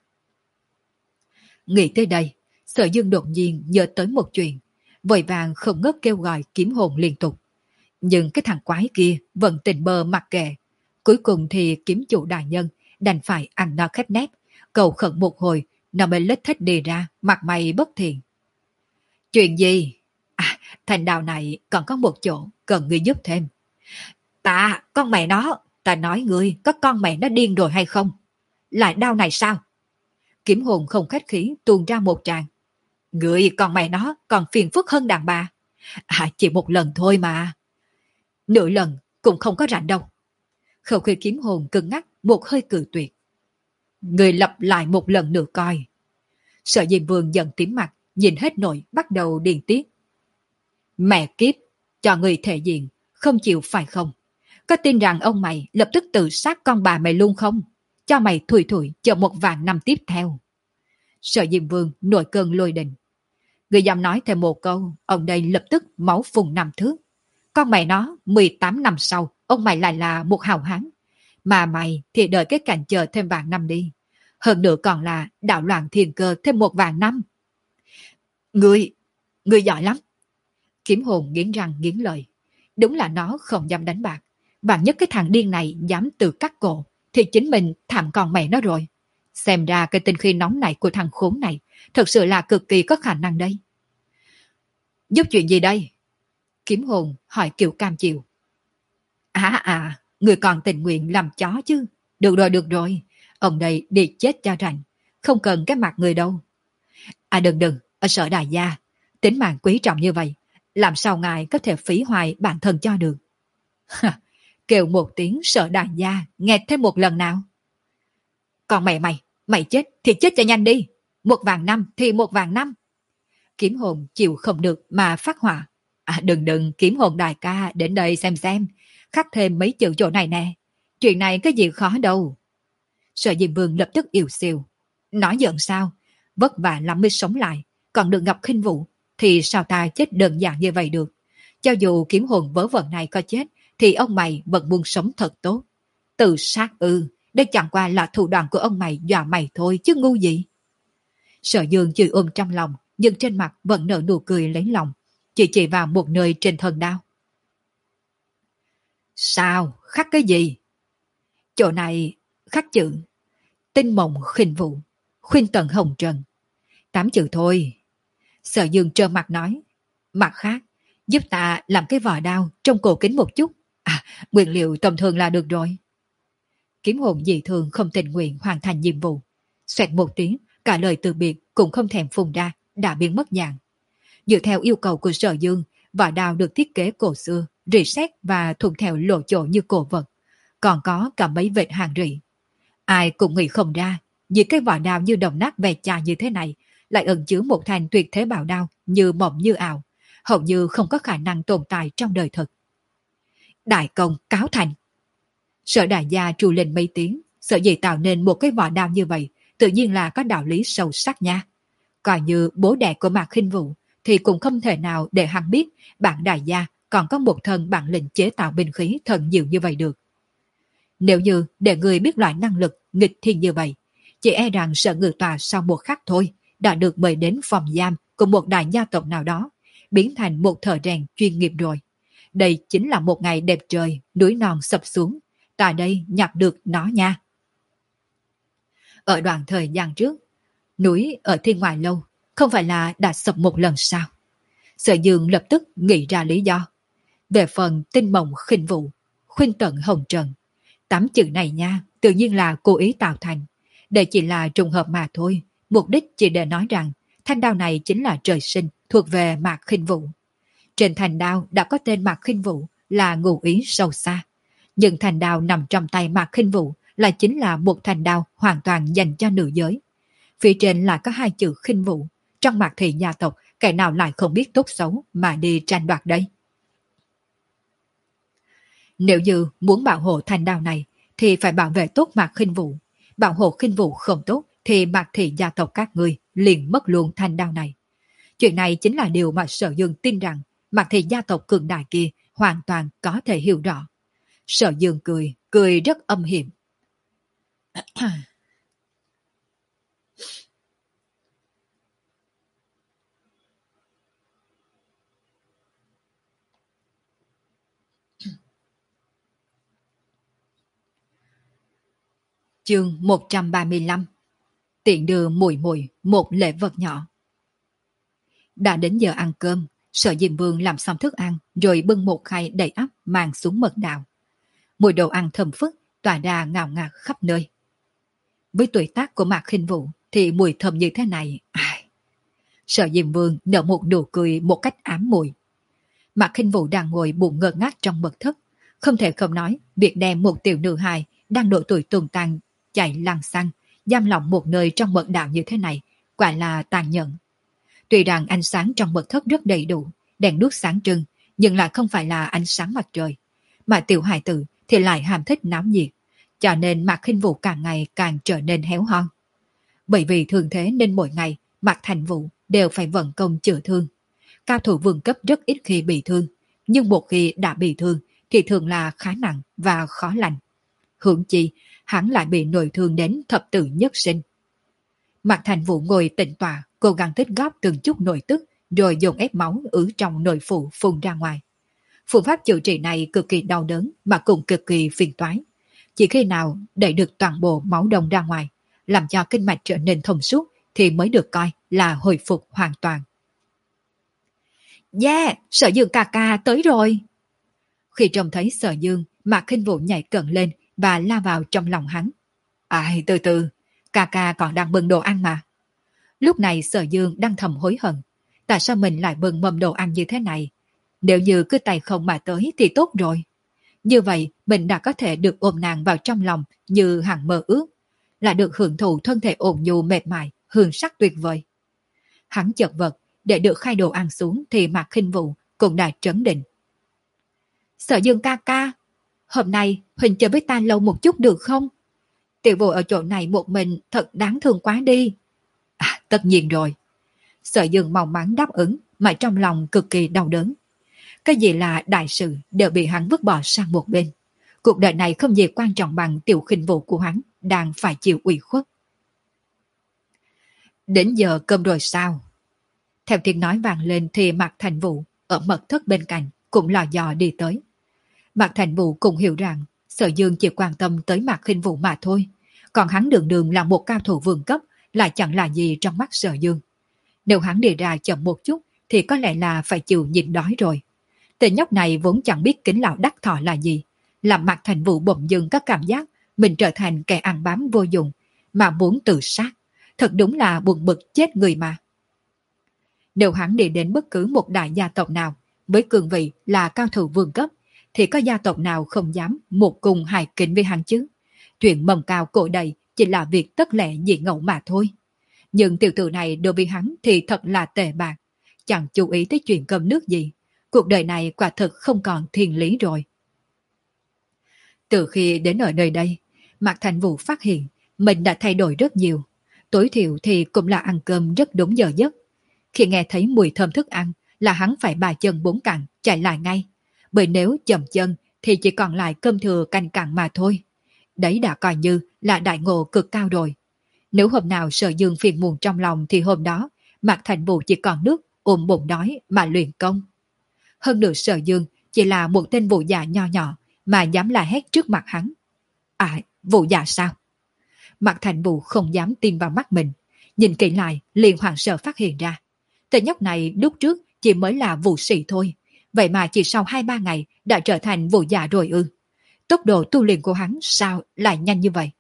Nghĩ tới đây, Sở Dương đột nhiên nhớ tới một chuyện, vội vàng không ngớt kêu gọi kiếm hồn liên tục. Nhưng cái thằng quái kia vẫn tình bơ mặc kệ. Cuối cùng thì kiếm chủ đại nhân đành phải ăn no khép nép, cầu khẩn một hồi, nó mới lết thích đi ra, mặt mày bất thiện. Chuyện gì? À, thành đào này còn có một chỗ cần ngươi giúp thêm. Ta, con mẹ nó, ta nói ngươi, có con mẹ nó điên rồi hay không? Lại đau này sao? Kiếm hồn không khách khí tuôn ra một tràng. Ngươi con mẹ nó còn phiền phức hơn đàn bà. À, chỉ một lần thôi mà. Nửa lần cũng không có rảnh đâu. Khẩu khí kiếm hồn cứng ngắc, một hơi cự tuyệt. Người lặp lại một lần nữa coi. Sở Diêm Vương giận tím mặt, nhìn hết nổi bắt đầu điên tiết. Mẹ kiếp, cho người thể diện, không chịu phải không? Có tin rằng ông mày lập tức tự sát con bà mày luôn không? Cho mày thủi thủi chờ một vạn năm tiếp theo. Sở Diêm Vương nổi cơn lôi đình. Người dám nói thêm một câu, ông đây lập tức máu phun năm thước. Con mày nó, mười tám năm sau, ông mày lại là một hào hán. Mà mày thì đợi cái cảnh chờ thêm vạn năm đi. Hơn nữa còn là đảo loạn thiên cơ thêm một vạn năm. Người, người giỏi lắm. Kiếm hồn nghiến răng nghiến lợi. Đúng là nó không dám đánh bạc. Bạn nhất cái thằng điên này dám tự cắt cổ, thì chính mình thảm còn mẹ nó rồi. Xem ra cái tinh khí nóng này của thằng khốn này thật sự là cực kỳ có khả năng đây. Giúp chuyện gì đây? Kiếm hồn hỏi kiểu cam chịu. À à, người còn tình nguyện làm chó chứ. Được rồi, được rồi. Ông đây đi chết cho rành. Không cần cái mặt người đâu. À đừng đừng, ở Sở đại gia. Tính mạng quý trọng như vậy. Làm sao ngài có thể phí hoài bản thân cho được? Kêu một tiếng Sở đại gia, nghe thêm một lần nào. Còn mẹ mày, mày chết thì chết cho nhanh đi. Một vạn năm thì một vạn năm. Kiếm hồn chịu không được mà phát hỏa. À đừng đừng, kiếm hồn đại ca đến đây xem xem. Khắc thêm mấy chữ chỗ này nè. Chuyện này cái gì khó đâu. Sở Diêm Vương lập tức yếu xìu. Nói giỡn sao? Vất vả lắm mới sống lại. Còn được gặp khinh vụ. Thì sao ta chết đơn giản như vậy được? Cho dù kiếm hồn vớ vẩn này có chết, thì ông mày vẫn muốn sống thật tốt. Tự sát ư. Đây chẳng qua là thủ đoạn của ông mày dọa mày thôi chứ ngu gì. Sở Dương chửi ôm trong lòng, nhưng trên mặt vẫn nở nụ cười lấy lòng. Chỉ chỉ vào một nơi trên thân đao. Sao? Khắc cái gì? Chỗ này khắc chữ Tinh mộng khinh vụ, khuyên tận hồng trần. Tám chữ thôi. Sở Dương trơ mặt nói. Mặt khác, giúp ta làm cái vỏ đao trong cổ kính một chút. À, nguyên liệu tầm thường là được rồi. Kiếm hồn dị thường không tình nguyện hoàn thành nhiệm vụ. Xoẹt một tiếng, cả lời từ biệt cũng không thèm phun ra, đã biến mất dạng. Dựa theo yêu cầu của Sở Dương, vỏ đao được thiết kế cổ xưa, rỉ sét và thuận theo lộ chỗ như cổ vật. Còn có cả mấy vệt hàng rỉ. Ai cũng nghĩ không ra, vì cái vỏ đao như đồng nát ve chà như thế này, lại ẩn chứa một thanh tuyệt thế bảo đao như mộng như ảo, hầu như không có khả năng tồn tại trong đời thực. Đại công cáo thành. Sở đại gia trù lên mấy tiếng, sở dĩ tạo nên một cái vỏ đao như vậy, tự nhiên là có đạo lý sâu sắc nha. Coi như bố đẻ của Mạc Khinh Vũ, thì cũng không thể nào để hắn biết bản đại gia còn có một thân bản lĩnh chế tạo binh khí thần diệu như vậy được. Nếu như để người biết loại năng lực nghịch thiên như vậy, chỉ e rằng Sở Ngự Tòa sau một khắc thôi đã được mời đến phòng giam của một đại gia tộc nào đó, biến thành một thợ rèn chuyên nghiệp rồi. Đây chính là một ngày đẹp trời, núi non sập xuống, tại đây nhặt được nó nha. Ở đoạn thời gian trước, núi ở Thiên Ngoại Lâu không phải là đã sập một lần sao? Sở Dương lập tức nghĩ ra lý do. Về phần tinh mộng khinh vụ, khuyên tận hồng trần, tám chữ này nha, tự nhiên là cố ý tạo thành. Đây chỉ là trùng hợp mà thôi, mục đích chỉ để nói rằng thanh đao này chính là trời sinh, thuộc về Mạc Khinh Vũ. Trên thanh đao đã có tên Mạc Khinh Vũ là ngụ ý sâu xa. Nhưng thanh đao nằm trong tay Mạc Khinh Vũ là chính là một thanh đao hoàn toàn dành cho nữ giới. Phía trên là có hai chữ khinh vụ, trong Mạc thị gia tộc kẻ nào lại không biết tốt xấu mà đi tranh đoạt đây. Nếu như muốn bảo hộ thanh đao này thì phải bảo vệ tốt Mạc Khinh Vũ. Bảo hộ khinh vụ không tốt thì Mạc thị gia tộc các ngươi liền mất luôn thanh đao này. Chuyện này chính là điều mà Sở Dương tin rằng Mạc thị gia tộc cường đại kia hoàn toàn có thể hiểu rõ. Sở Dương cười, cười rất âm hiểm. Chương một trăm ba mươi lăm. Tiện đưa mùi mùi một lễ vật nhỏ. Đã đến giờ ăn cơm, Sở Diêm Vương làm xong thức ăn rồi bưng một khay đầy ắp mang xuống mật đạo. Mùi đồ ăn thơm phức tỏa ra ngào ngạt khắp nơi. Với tuổi tác của Mạc Khinh Vũ thì mùi thơm như thế này, ai... Sở Diêm Vương nở một nụ cười một cách ám mùi. Mạc Khinh Vũ đang ngồi buồn ngơ ngác trong mật thất, không thể không nói việc đem một tiểu nữ hài đang độ tuổi tuần tăng chạy lăng xăng giam lỏng một nơi trong mật đạo như thế này quả là tàn nhẫn. Tuy rằng ánh sáng trong mật thất rất đầy đủ, đèn đuốc sáng trưng, nhưng lại không phải là ánh sáng mặt trời, mà tiểu hài tử thì lại ham thích náo nhiệt, cho nên Mạc Khinh Vũ càng ngày càng trở nên héo hon. Bởi vì thường thế nên mỗi ngày Mạc Thành Vũ đều phải vận công chữa thương. Cao thủ vương cấp rất ít khi bị thương, nhưng một khi đã bị thương thì thường là khá nặng và khó lành. Hưởng chi, hắn lại bị nội thương đến thập tử nhất sinh. Mạc Thành Vũ ngồi tĩnh tọa, cố gắng tích góp từng chút nội tức, rồi dồn ép máu ứ trong nội phủ phun ra ngoài. Phương pháp chữa trị này cực kỳ đau đớn mà cũng cực kỳ phiền toái. Chỉ khi nào đẩy được toàn bộ máu đông ra ngoài, làm cho kinh mạch trở nên thông suốt thì mới được coi là hồi phục hoàn toàn. Yeah, Sở Dương ca ca tới rồi. Khi trông thấy Sở Dương, Mạc Khinh Vũ nhảy cẩn lên và la vào trong lòng hắn. Ai, từ từ, ca ca còn đang bưng đồ ăn mà. Lúc này Sở Dương đang thầm hối hận. Tại sao mình lại bưng mâm đồ ăn như thế này? Nếu như cứ tay không mà tới thì tốt rồi. Như vậy mình đã có thể được ôm nàng vào trong lòng như hằng mơ ước, là được hưởng thụ thân thể ổn nhu mệt mỏi, hương sắc tuyệt vời. Hắn chợt vật, để được khai đồ ăn xuống thì Mạc Khinh Vũ cũng đã trấn định. Sở Dương ca ca, hôm nay Huỳnh chơi với ta lâu một chút được không? Tiểu Vũ ở chỗ này một mình thật đáng thương quá đi. À, tất nhiên rồi. Sở Dương mong mắn đáp ứng mà trong lòng cực kỳ đau đớn. Cái gì là đại sự đều bị hắn vứt bỏ sang một bên. Cuộc đời này không gì quan trọng bằng Tiểu Khinh Vũ của hắn đang phải chịu ủy khuất. Đến giờ cơm rồi sao? Theo tiếng nói vang lên thì Mạc Thành Vũ ở mật thất bên cạnh cũng lò dò đi tới. Mạc Thành Vũ cũng hiểu rằng Sở Dương chỉ quan tâm tới Mạc Khinh Vũ mà thôi, còn hắn đường đường là một cao thủ vương cấp lại chẳng là gì trong mắt Sở Dương. Nếu hắn đi ra chậm một chút thì có lẽ là phải chịu nhịn đói rồi. Tên nhóc này vốn chẳng biết kính lão đắc thọ là gì, làm Mạc Thành Vũ bỗng dưng có cảm giác mình trở thành kẻ ăn bám vô dụng mà muốn tự sát. Thật đúng là buồn bực chết người mà. Nếu hắn đi đến bất cứ một đại gia tộc nào với cương vị là cao thủ vương cấp thì có gia tộc nào không dám một cùng hài kính với hắn chứ. Chuyện mầm cao cổ đầy chỉ là việc tất lẽ dị ngẫu mà thôi. Nhưng tiểu tử này đối với hắn thì thật là tệ bạc, chẳng chú ý tới chuyện cơm nước gì. Cuộc đời này quả thực không còn thiên lý rồi. Từ khi đến ở nơi đây, Mạc Thành Vũ phát hiện mình đã thay đổi rất nhiều. Tối thiểu thì cũng là ăn cơm rất đúng giờ giấc. Khi nghe thấy mùi thơm thức ăn là hắn phải ba chân bốn cẳng chạy lại ngay. Bởi nếu chậm chân thì chỉ còn lại cơm thừa canh cặn mà thôi. Đấy đã coi như là đại ngộ cực cao rồi. Nếu hôm nào Sở Dương phiền muộn trong lòng thì hôm đó Mạc Thành Vũ chỉ còn nước ôm bụng đói mà luyện công. Hơn nữa Sở Dương chỉ là một tên vụ dạ nho nhỏ mà dám la hét trước mặt hắn. À, vụ dạ sao? Mạc Thành Vũ không dám tin vào mắt mình. Nhìn kỹ lại liền hoảng sợ phát hiện ra. Tên nhóc này lúc trước chỉ mới là vụ sĩ thôi. Vậy mà chỉ sau hai ba ngày đã trở thành vụ dạ rồi ư. Tốc độ tu luyện của hắn sao lại nhanh như vậy?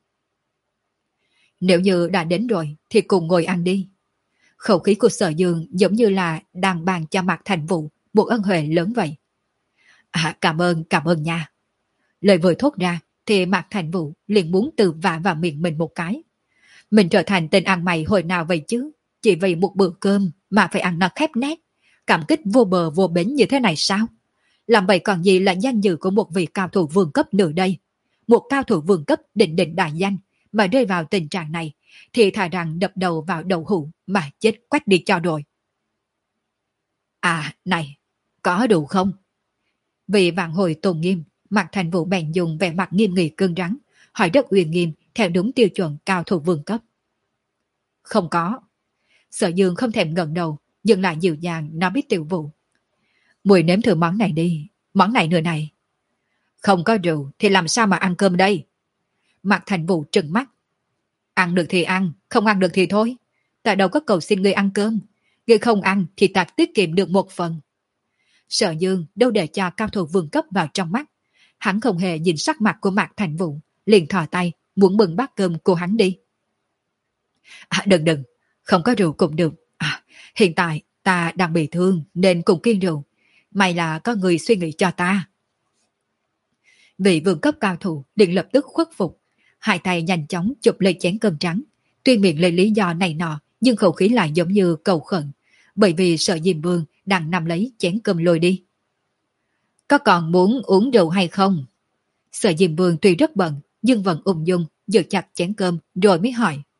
Nếu như đã đến rồi thì cùng ngồi ăn đi. Khẩu khí của Sở Dương giống như là đang bàn cho Mạc Thành Vũ một ân huệ lớn vậy. À, cảm ơn, cảm ơn nha. Lời vừa thốt ra thì Mạc Thành Vũ liền muốn từ vả vào miệng mình một cái. Mình trở thành tên ăn mày hồi nào vậy chứ? Chỉ vì một bữa cơm mà phải ăn nó khép nét. Cảm kích vô bờ vô bến như thế này sao? Làm vậy còn gì là danh dự của một vị cao thủ vương cấp nữa đây? Một cao thủ vương cấp định định đại danh mà rơi vào tình trạng này thì thà rằng đập đầu vào đầu hũ mà chết quách đi cho rồi. À, này, có đủ không? Vì vạn hồi tôn nghiêm, Mạc Thành Vũ bèn dùng vẻ mặt nghiêm nghị cương rắn, hỏi rất uy nghiêm theo đúng tiêu chuẩn cao thủ vương cấp. Không có. Sở Dương không thèm ngẩng đầu, dừng lại dịu dàng nói biết Tiểu Vũ. Mùi nếm thử món này đi, món này nữa này. Không có rượu thì làm sao mà ăn cơm đây? Mạc Thành Vũ trừng mắt. Ăn được thì ăn, không ăn được thì thôi. Ta đâu có cầu xin ngươi ăn cơm. Ngươi không ăn thì ta tiết kiệm được một phần. Sở Dương đâu để cho cao thủ vương cấp vào trong mắt. Hắn không hề nhìn sắc mặt của Mạc Thành Vũ, liền thò tay muốn bưng bát cơm của hắn đi. À, đừng đừng, không có rượu cũng được. À, hiện tại ta đang bị thương nên cùng kiêng rượu. May là có người suy nghĩ cho ta. Vị vương cấp cao thủ liền lập tức khuất phục. Hai tay nhanh chóng chụp lấy chén cơm trắng. Tuy miệng lấy lý do này nọ nhưng khẩu khí lại giống như cầu khẩn. Bởi vì sợ Diêm Vương đang nằm lấy chén cơm lôi đi. Có còn muốn uống rượu hay không? Sợ Diêm Vương tuy rất bận nhưng vẫn ung dung giữ chặt chén cơm rồi mới hỏi.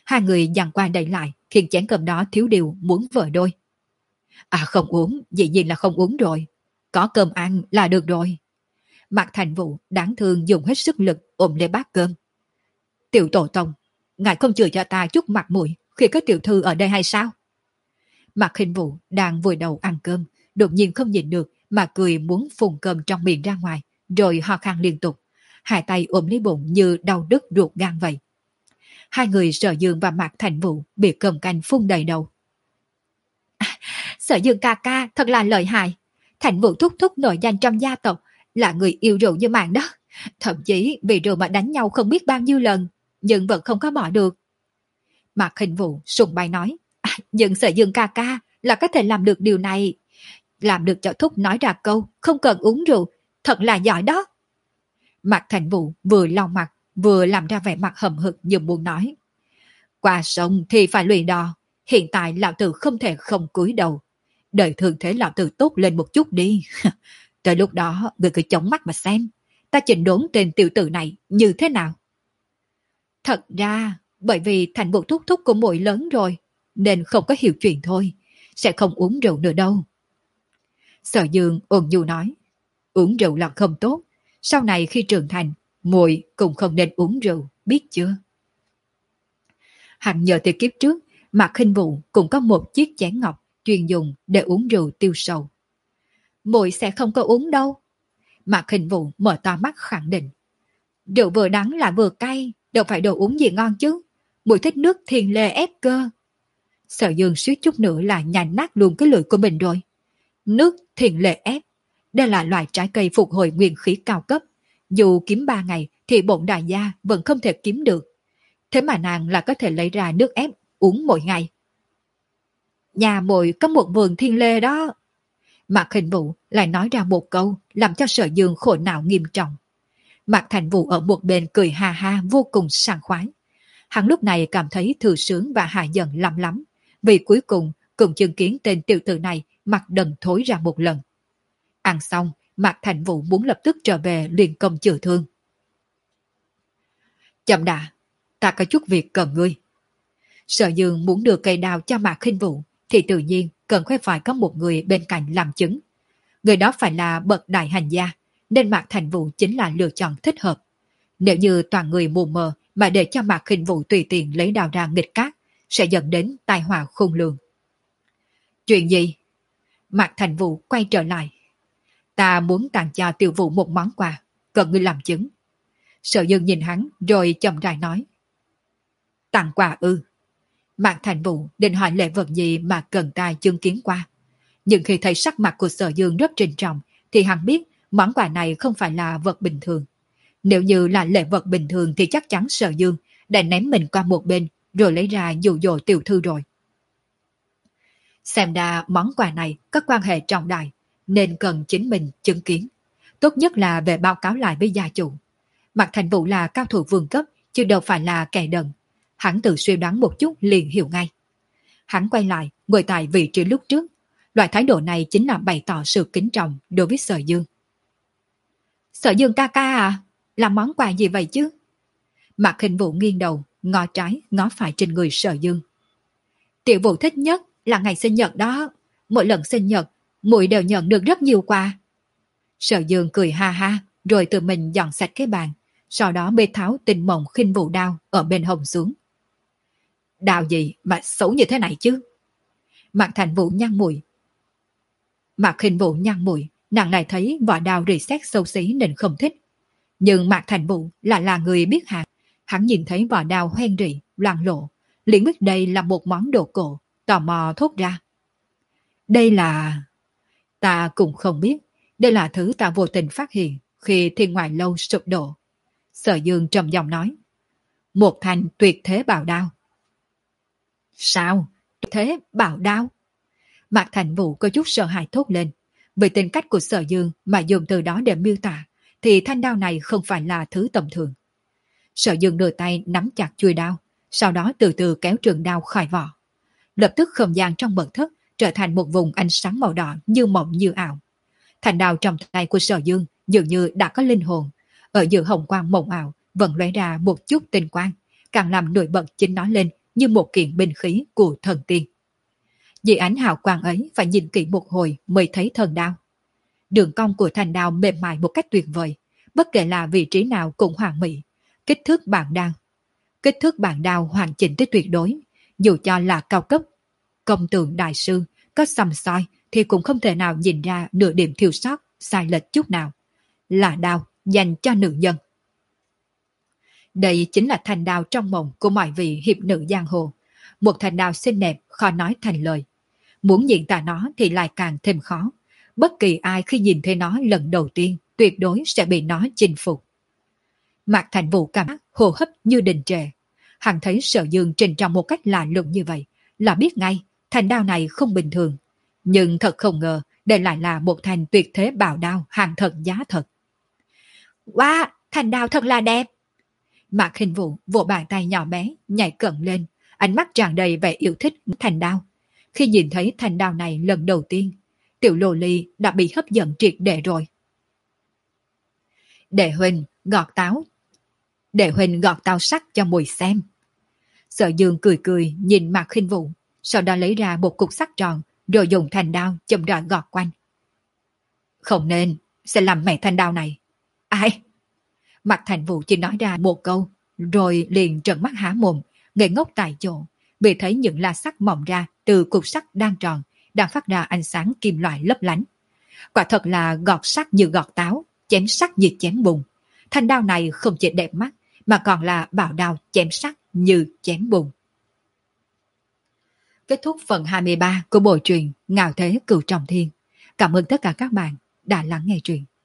Hai người giằng qua đẩy lại, khiến chén cơm đó thiếu điều muốn vỡ đôi. À không uống, dĩ nhiên là không uống rồi. Có cơm ăn là được rồi. Mạc Thành Vũ đáng thương dùng hết sức lực ôm lấy bát cơm. Tiểu tổ tông, ngài không chừa cho ta chút mặt mũi khi có tiểu thư ở đây hay sao? Mạc Hình Vũ đang vùi đầu ăn cơm, đột nhiên không nhịn được mà cười muốn phun cơm trong miệng ra ngoài, rồi ho khan liên tục. Hai tay ôm lấy bụng như đau đứt ruột gan vậy. Hai người Sở Dương và Mạc Thành Vũ bị cơm canh phun đầy đầu. À, Sở Dương ca ca thật là lợi hại. Thành Vũ thúc thúc nổi danh trong gia tộc, là người yêu rượu như mạng đó. Thậm chí vì rượu mà đánh nhau không biết bao nhiêu lần, nhưng vẫn không có bỏ được. Mạc Hình Vũ sùng bái nói, à, nhưng Sở Dương ca ca là có thể làm được điều này. Làm được cho thúc nói ra câu không cần uống rượu, thật là giỏi đó. Mạc Thành Vũ vừa lau mặt vừa làm ra vẻ mặt hậm hực như muốn nói. Qua sông thì phải lùi đò, hiện tại lão tử không thể không cúi đầu. Đợi thường thế lão tử tốt lên một chút đi. Tới lúc đó người cứ chống mắt mà xem, ta chỉnh đốn tên tiểu tử này như thế nào. Thật ra, bởi vì Thành Vũ thúc thúc của muội lớn rồi, nên không có hiểu chuyện thôi, sẽ không uống rượu nữa đâu. Sở Dương ôn nhu nói, uống rượu là không tốt, sau này khi trưởng thành, muội cũng không nên uống rượu, biết chưa? Hắn nhờ từ kiếp trước, Mạc Hình Vũ cũng có một chiếc chén ngọc chuyên dùng để uống rượu tiêu sầu. Muội sẽ không có uống đâu. Mạc Hình Vũ mở to mắt khẳng định. Rượu vừa đắng lại vừa cay, đâu phải đồ uống gì ngon chứ. Muội thích nước thiền lê ép cơ. Sở Dương suýt chút nữa là nhàn nát luôn cái lưỡi của mình rồi. Nước thiền lê ép, đây là loại trái cây phục hồi nguyên khí cao cấp. Dù kiếm ba ngày thì bổn đại gia vẫn không thể kiếm được. Thế mà nàng là có thể lấy ra nước ép uống mỗi ngày. Nhà muội có một vườn thiên lê đó. Mạc Hình Vũ lại nói ra một câu làm cho Sở Dương khổ não nghiêm trọng. Mạc Thành Vũ ở một bên cười ha ha vô cùng sảng khoái. Hắn lúc này cảm thấy thư sướng và hạ giận lắm lắm, vì cuối cùng cũng chứng kiến tên tiểu tử này mặt đần thối ra một lần. Ăn xong, Mạc Thành Vũ muốn lập tức trở về luyện công chữa thương. Chậm đã, ta có chút việc cần ngươi. Sở Dương muốn đưa cây đao cho Mạc Hình Vũ thì tự nhiên cần phải có một người bên cạnh làm chứng. Người đó phải là bậc đại hành gia, nên Mạc Thành Vũ chính là lựa chọn thích hợp. Nếu như toàn người mù mờ mà để cho Mạc Hình Vũ tùy tiện lấy đao ra nghịch cát, sẽ dẫn đến tai họa khôn lường. Chuyện gì? Mạc Thành Vũ quay trở lại. Ta muốn tặng cho Tiểu Vũ một món quà, cần ngươi làm chứng. Sở Dương nhìn hắn rồi chậm rãi nói. Tặng quà ư? Mạc Thành Vũ định hỏi lễ vật gì mà cần tai chứng kiến qua. Nhưng khi thấy sắc mặt của Sở Dương rất trịnh trọng thì hắn biết món quà này không phải là vật bình thường. Nếu như là lễ vật bình thường thì chắc chắn Sở Dương đã ném mình qua một bên rồi lấy ra dụ dỗ tiểu thư rồi. Xem ra món quà này có quan hệ trọng đại nên cần chính mình chứng kiến. Tốt nhất là về báo cáo lại với gia chủ. Mạc Thành Vũ là cao thủ vương cấp chứ đâu phải là kẻ đần. Hắn tự suy đoán một chút liền hiểu ngay. Hắn quay lại ngồi tại vị trí lúc trước. Loại thái độ này chính là bày tỏ sự kính trọng đối với Sở Dương. Sở Dương ca ca à? Làm món quà gì vậy chứ? Mạc Hình Vũ nghiêng đầu, ngó trái, ngó phải trên người Sở Dương. Tiểu Vũ thích nhất là ngày sinh nhật đó. Mỗi lần sinh nhật, muội đều nhận được rất nhiều quà. Sở Dương cười ha ha, rồi tự mình dọn sạch cái bàn. Sau đó bê tháo Tinh Mộng Khinh Vũ đao ở bên hông xuống. Đao gì mà xấu như thế này chứ? Mạc Thành Vũ nhăn mũi. Mạc Hình Vũ nhăn mũi, nàng lại thấy vỏ đao rỉ sét xấu xí nên không thích. Nhưng Mạc Thành Vũ là là người biết hàng. Hắn nhìn thấy vỏ đao hoen rỉ, loang lộ, liền biết đây là một món đồ cổ, tò mò thốt ra. Đây là... Ta cũng không biết, đây là thứ ta vô tình phát hiện khi Thiên Ngoại Lâu sụp đổ. Sở Dương trầm giọng nói. Một thanh tuyệt thế bảo đao. Sao? Tuyệt thế bảo đao? Mạc Thành Vũ có chút sợ hãi thốt lên. Vì tính cách của Sở Dương mà dùng từ đó để miêu tả, thì thanh đao này không phải là thứ tầm thường. Sở Dương đưa tay nắm chặt chuôi đao, sau đó từ từ kéo trường đao khỏi vỏ. Lập tức không gian trong mật thất trở thành một vùng ánh sáng màu đỏ như mộng như ảo. Thanh đao trong tay của Sở Dương dường như đã có linh hồn. Ở giữa hồng quang mộng ảo vẫn lóe ra một chút tinh quang, càng làm nổi bật chính nó lên như một kiện binh khí của thần tiên. Vì ánh hào quang ấy phải nhìn kỹ một hồi mới thấy thần đao. Đường cong của thanh đao mềm mại một cách tuyệt vời, bất kể là vị trí nào cũng hoàn mỹ. Kích thước bản đao, kích thước bản đao hoàn chỉnh tới tuyệt đối, dù cho là cao cấp công tượng đại sư có xăm soi thì cũng không thể nào nhìn ra nửa điểm thiếu sót, sai lệch chút nào. Là đao dành cho nữ nhân. Đây chính là thanh đao trong mộng của mọi vị hiệp nữ giang hồ. Một thanh đao xinh đẹp khó nói thành lời. Muốn diễn tả nó thì lại càng thêm khó. Bất kỳ ai khi nhìn thấy nó lần đầu tiên tuyệt đối sẽ bị nó chinh phục. Mạc Thành Vũ cảm giác hô hấp như đình trệ. Hắn thấy Sở Dương trình trọng một cách lạ lùng như vậy là biết ngay thanh đao này không bình thường. Nhưng thật không ngờ đây lại là một thanh tuyệt thế bảo đao hàng thật giá thật. Wow, thanh đao thật là đẹp. Mạc Hình Vũ vỗ bàn tay nhỏ bé nhảy cẩn lên, ánh mắt tràn đầy vẻ yêu thích thanh đao. Khi nhìn thấy thanh đao này lần đầu tiên, tiểu lô ly đã bị hấp dẫn triệt để rồi. Để Huỳnh gọt táo, để Huỳnh gọt táo sắc cho mùi xem. Sở Dương cười cười nhìn Mạc Hình Vũ, sau đó lấy ra một cục sắt tròn, rồi dùng thanh đao chậm rãi gọt quanh. Không nên, sẽ làm mẹ thanh đao này. Ai? Mạc Thành Vũ chỉ nói ra một câu, rồi liền trợn mắt há mồm, ngây ngốc tại chỗ, vì thấy những la sắt mỏng ra từ cục sắt đang tròn, đang phát ra ánh sáng kim loại lấp lánh. Quả thật là gọt sắt như gọt táo, chém sắt như chém bùn. Thanh đao này không chỉ đẹp mắt, mà còn là bảo đao chém sắt như chém bùn. Kết thúc phần hai mươi ba của bộ truyện Ngạo Thế Cửu Trọng Thiên. Cảm ơn tất cả các bạn đã lắng nghe truyện.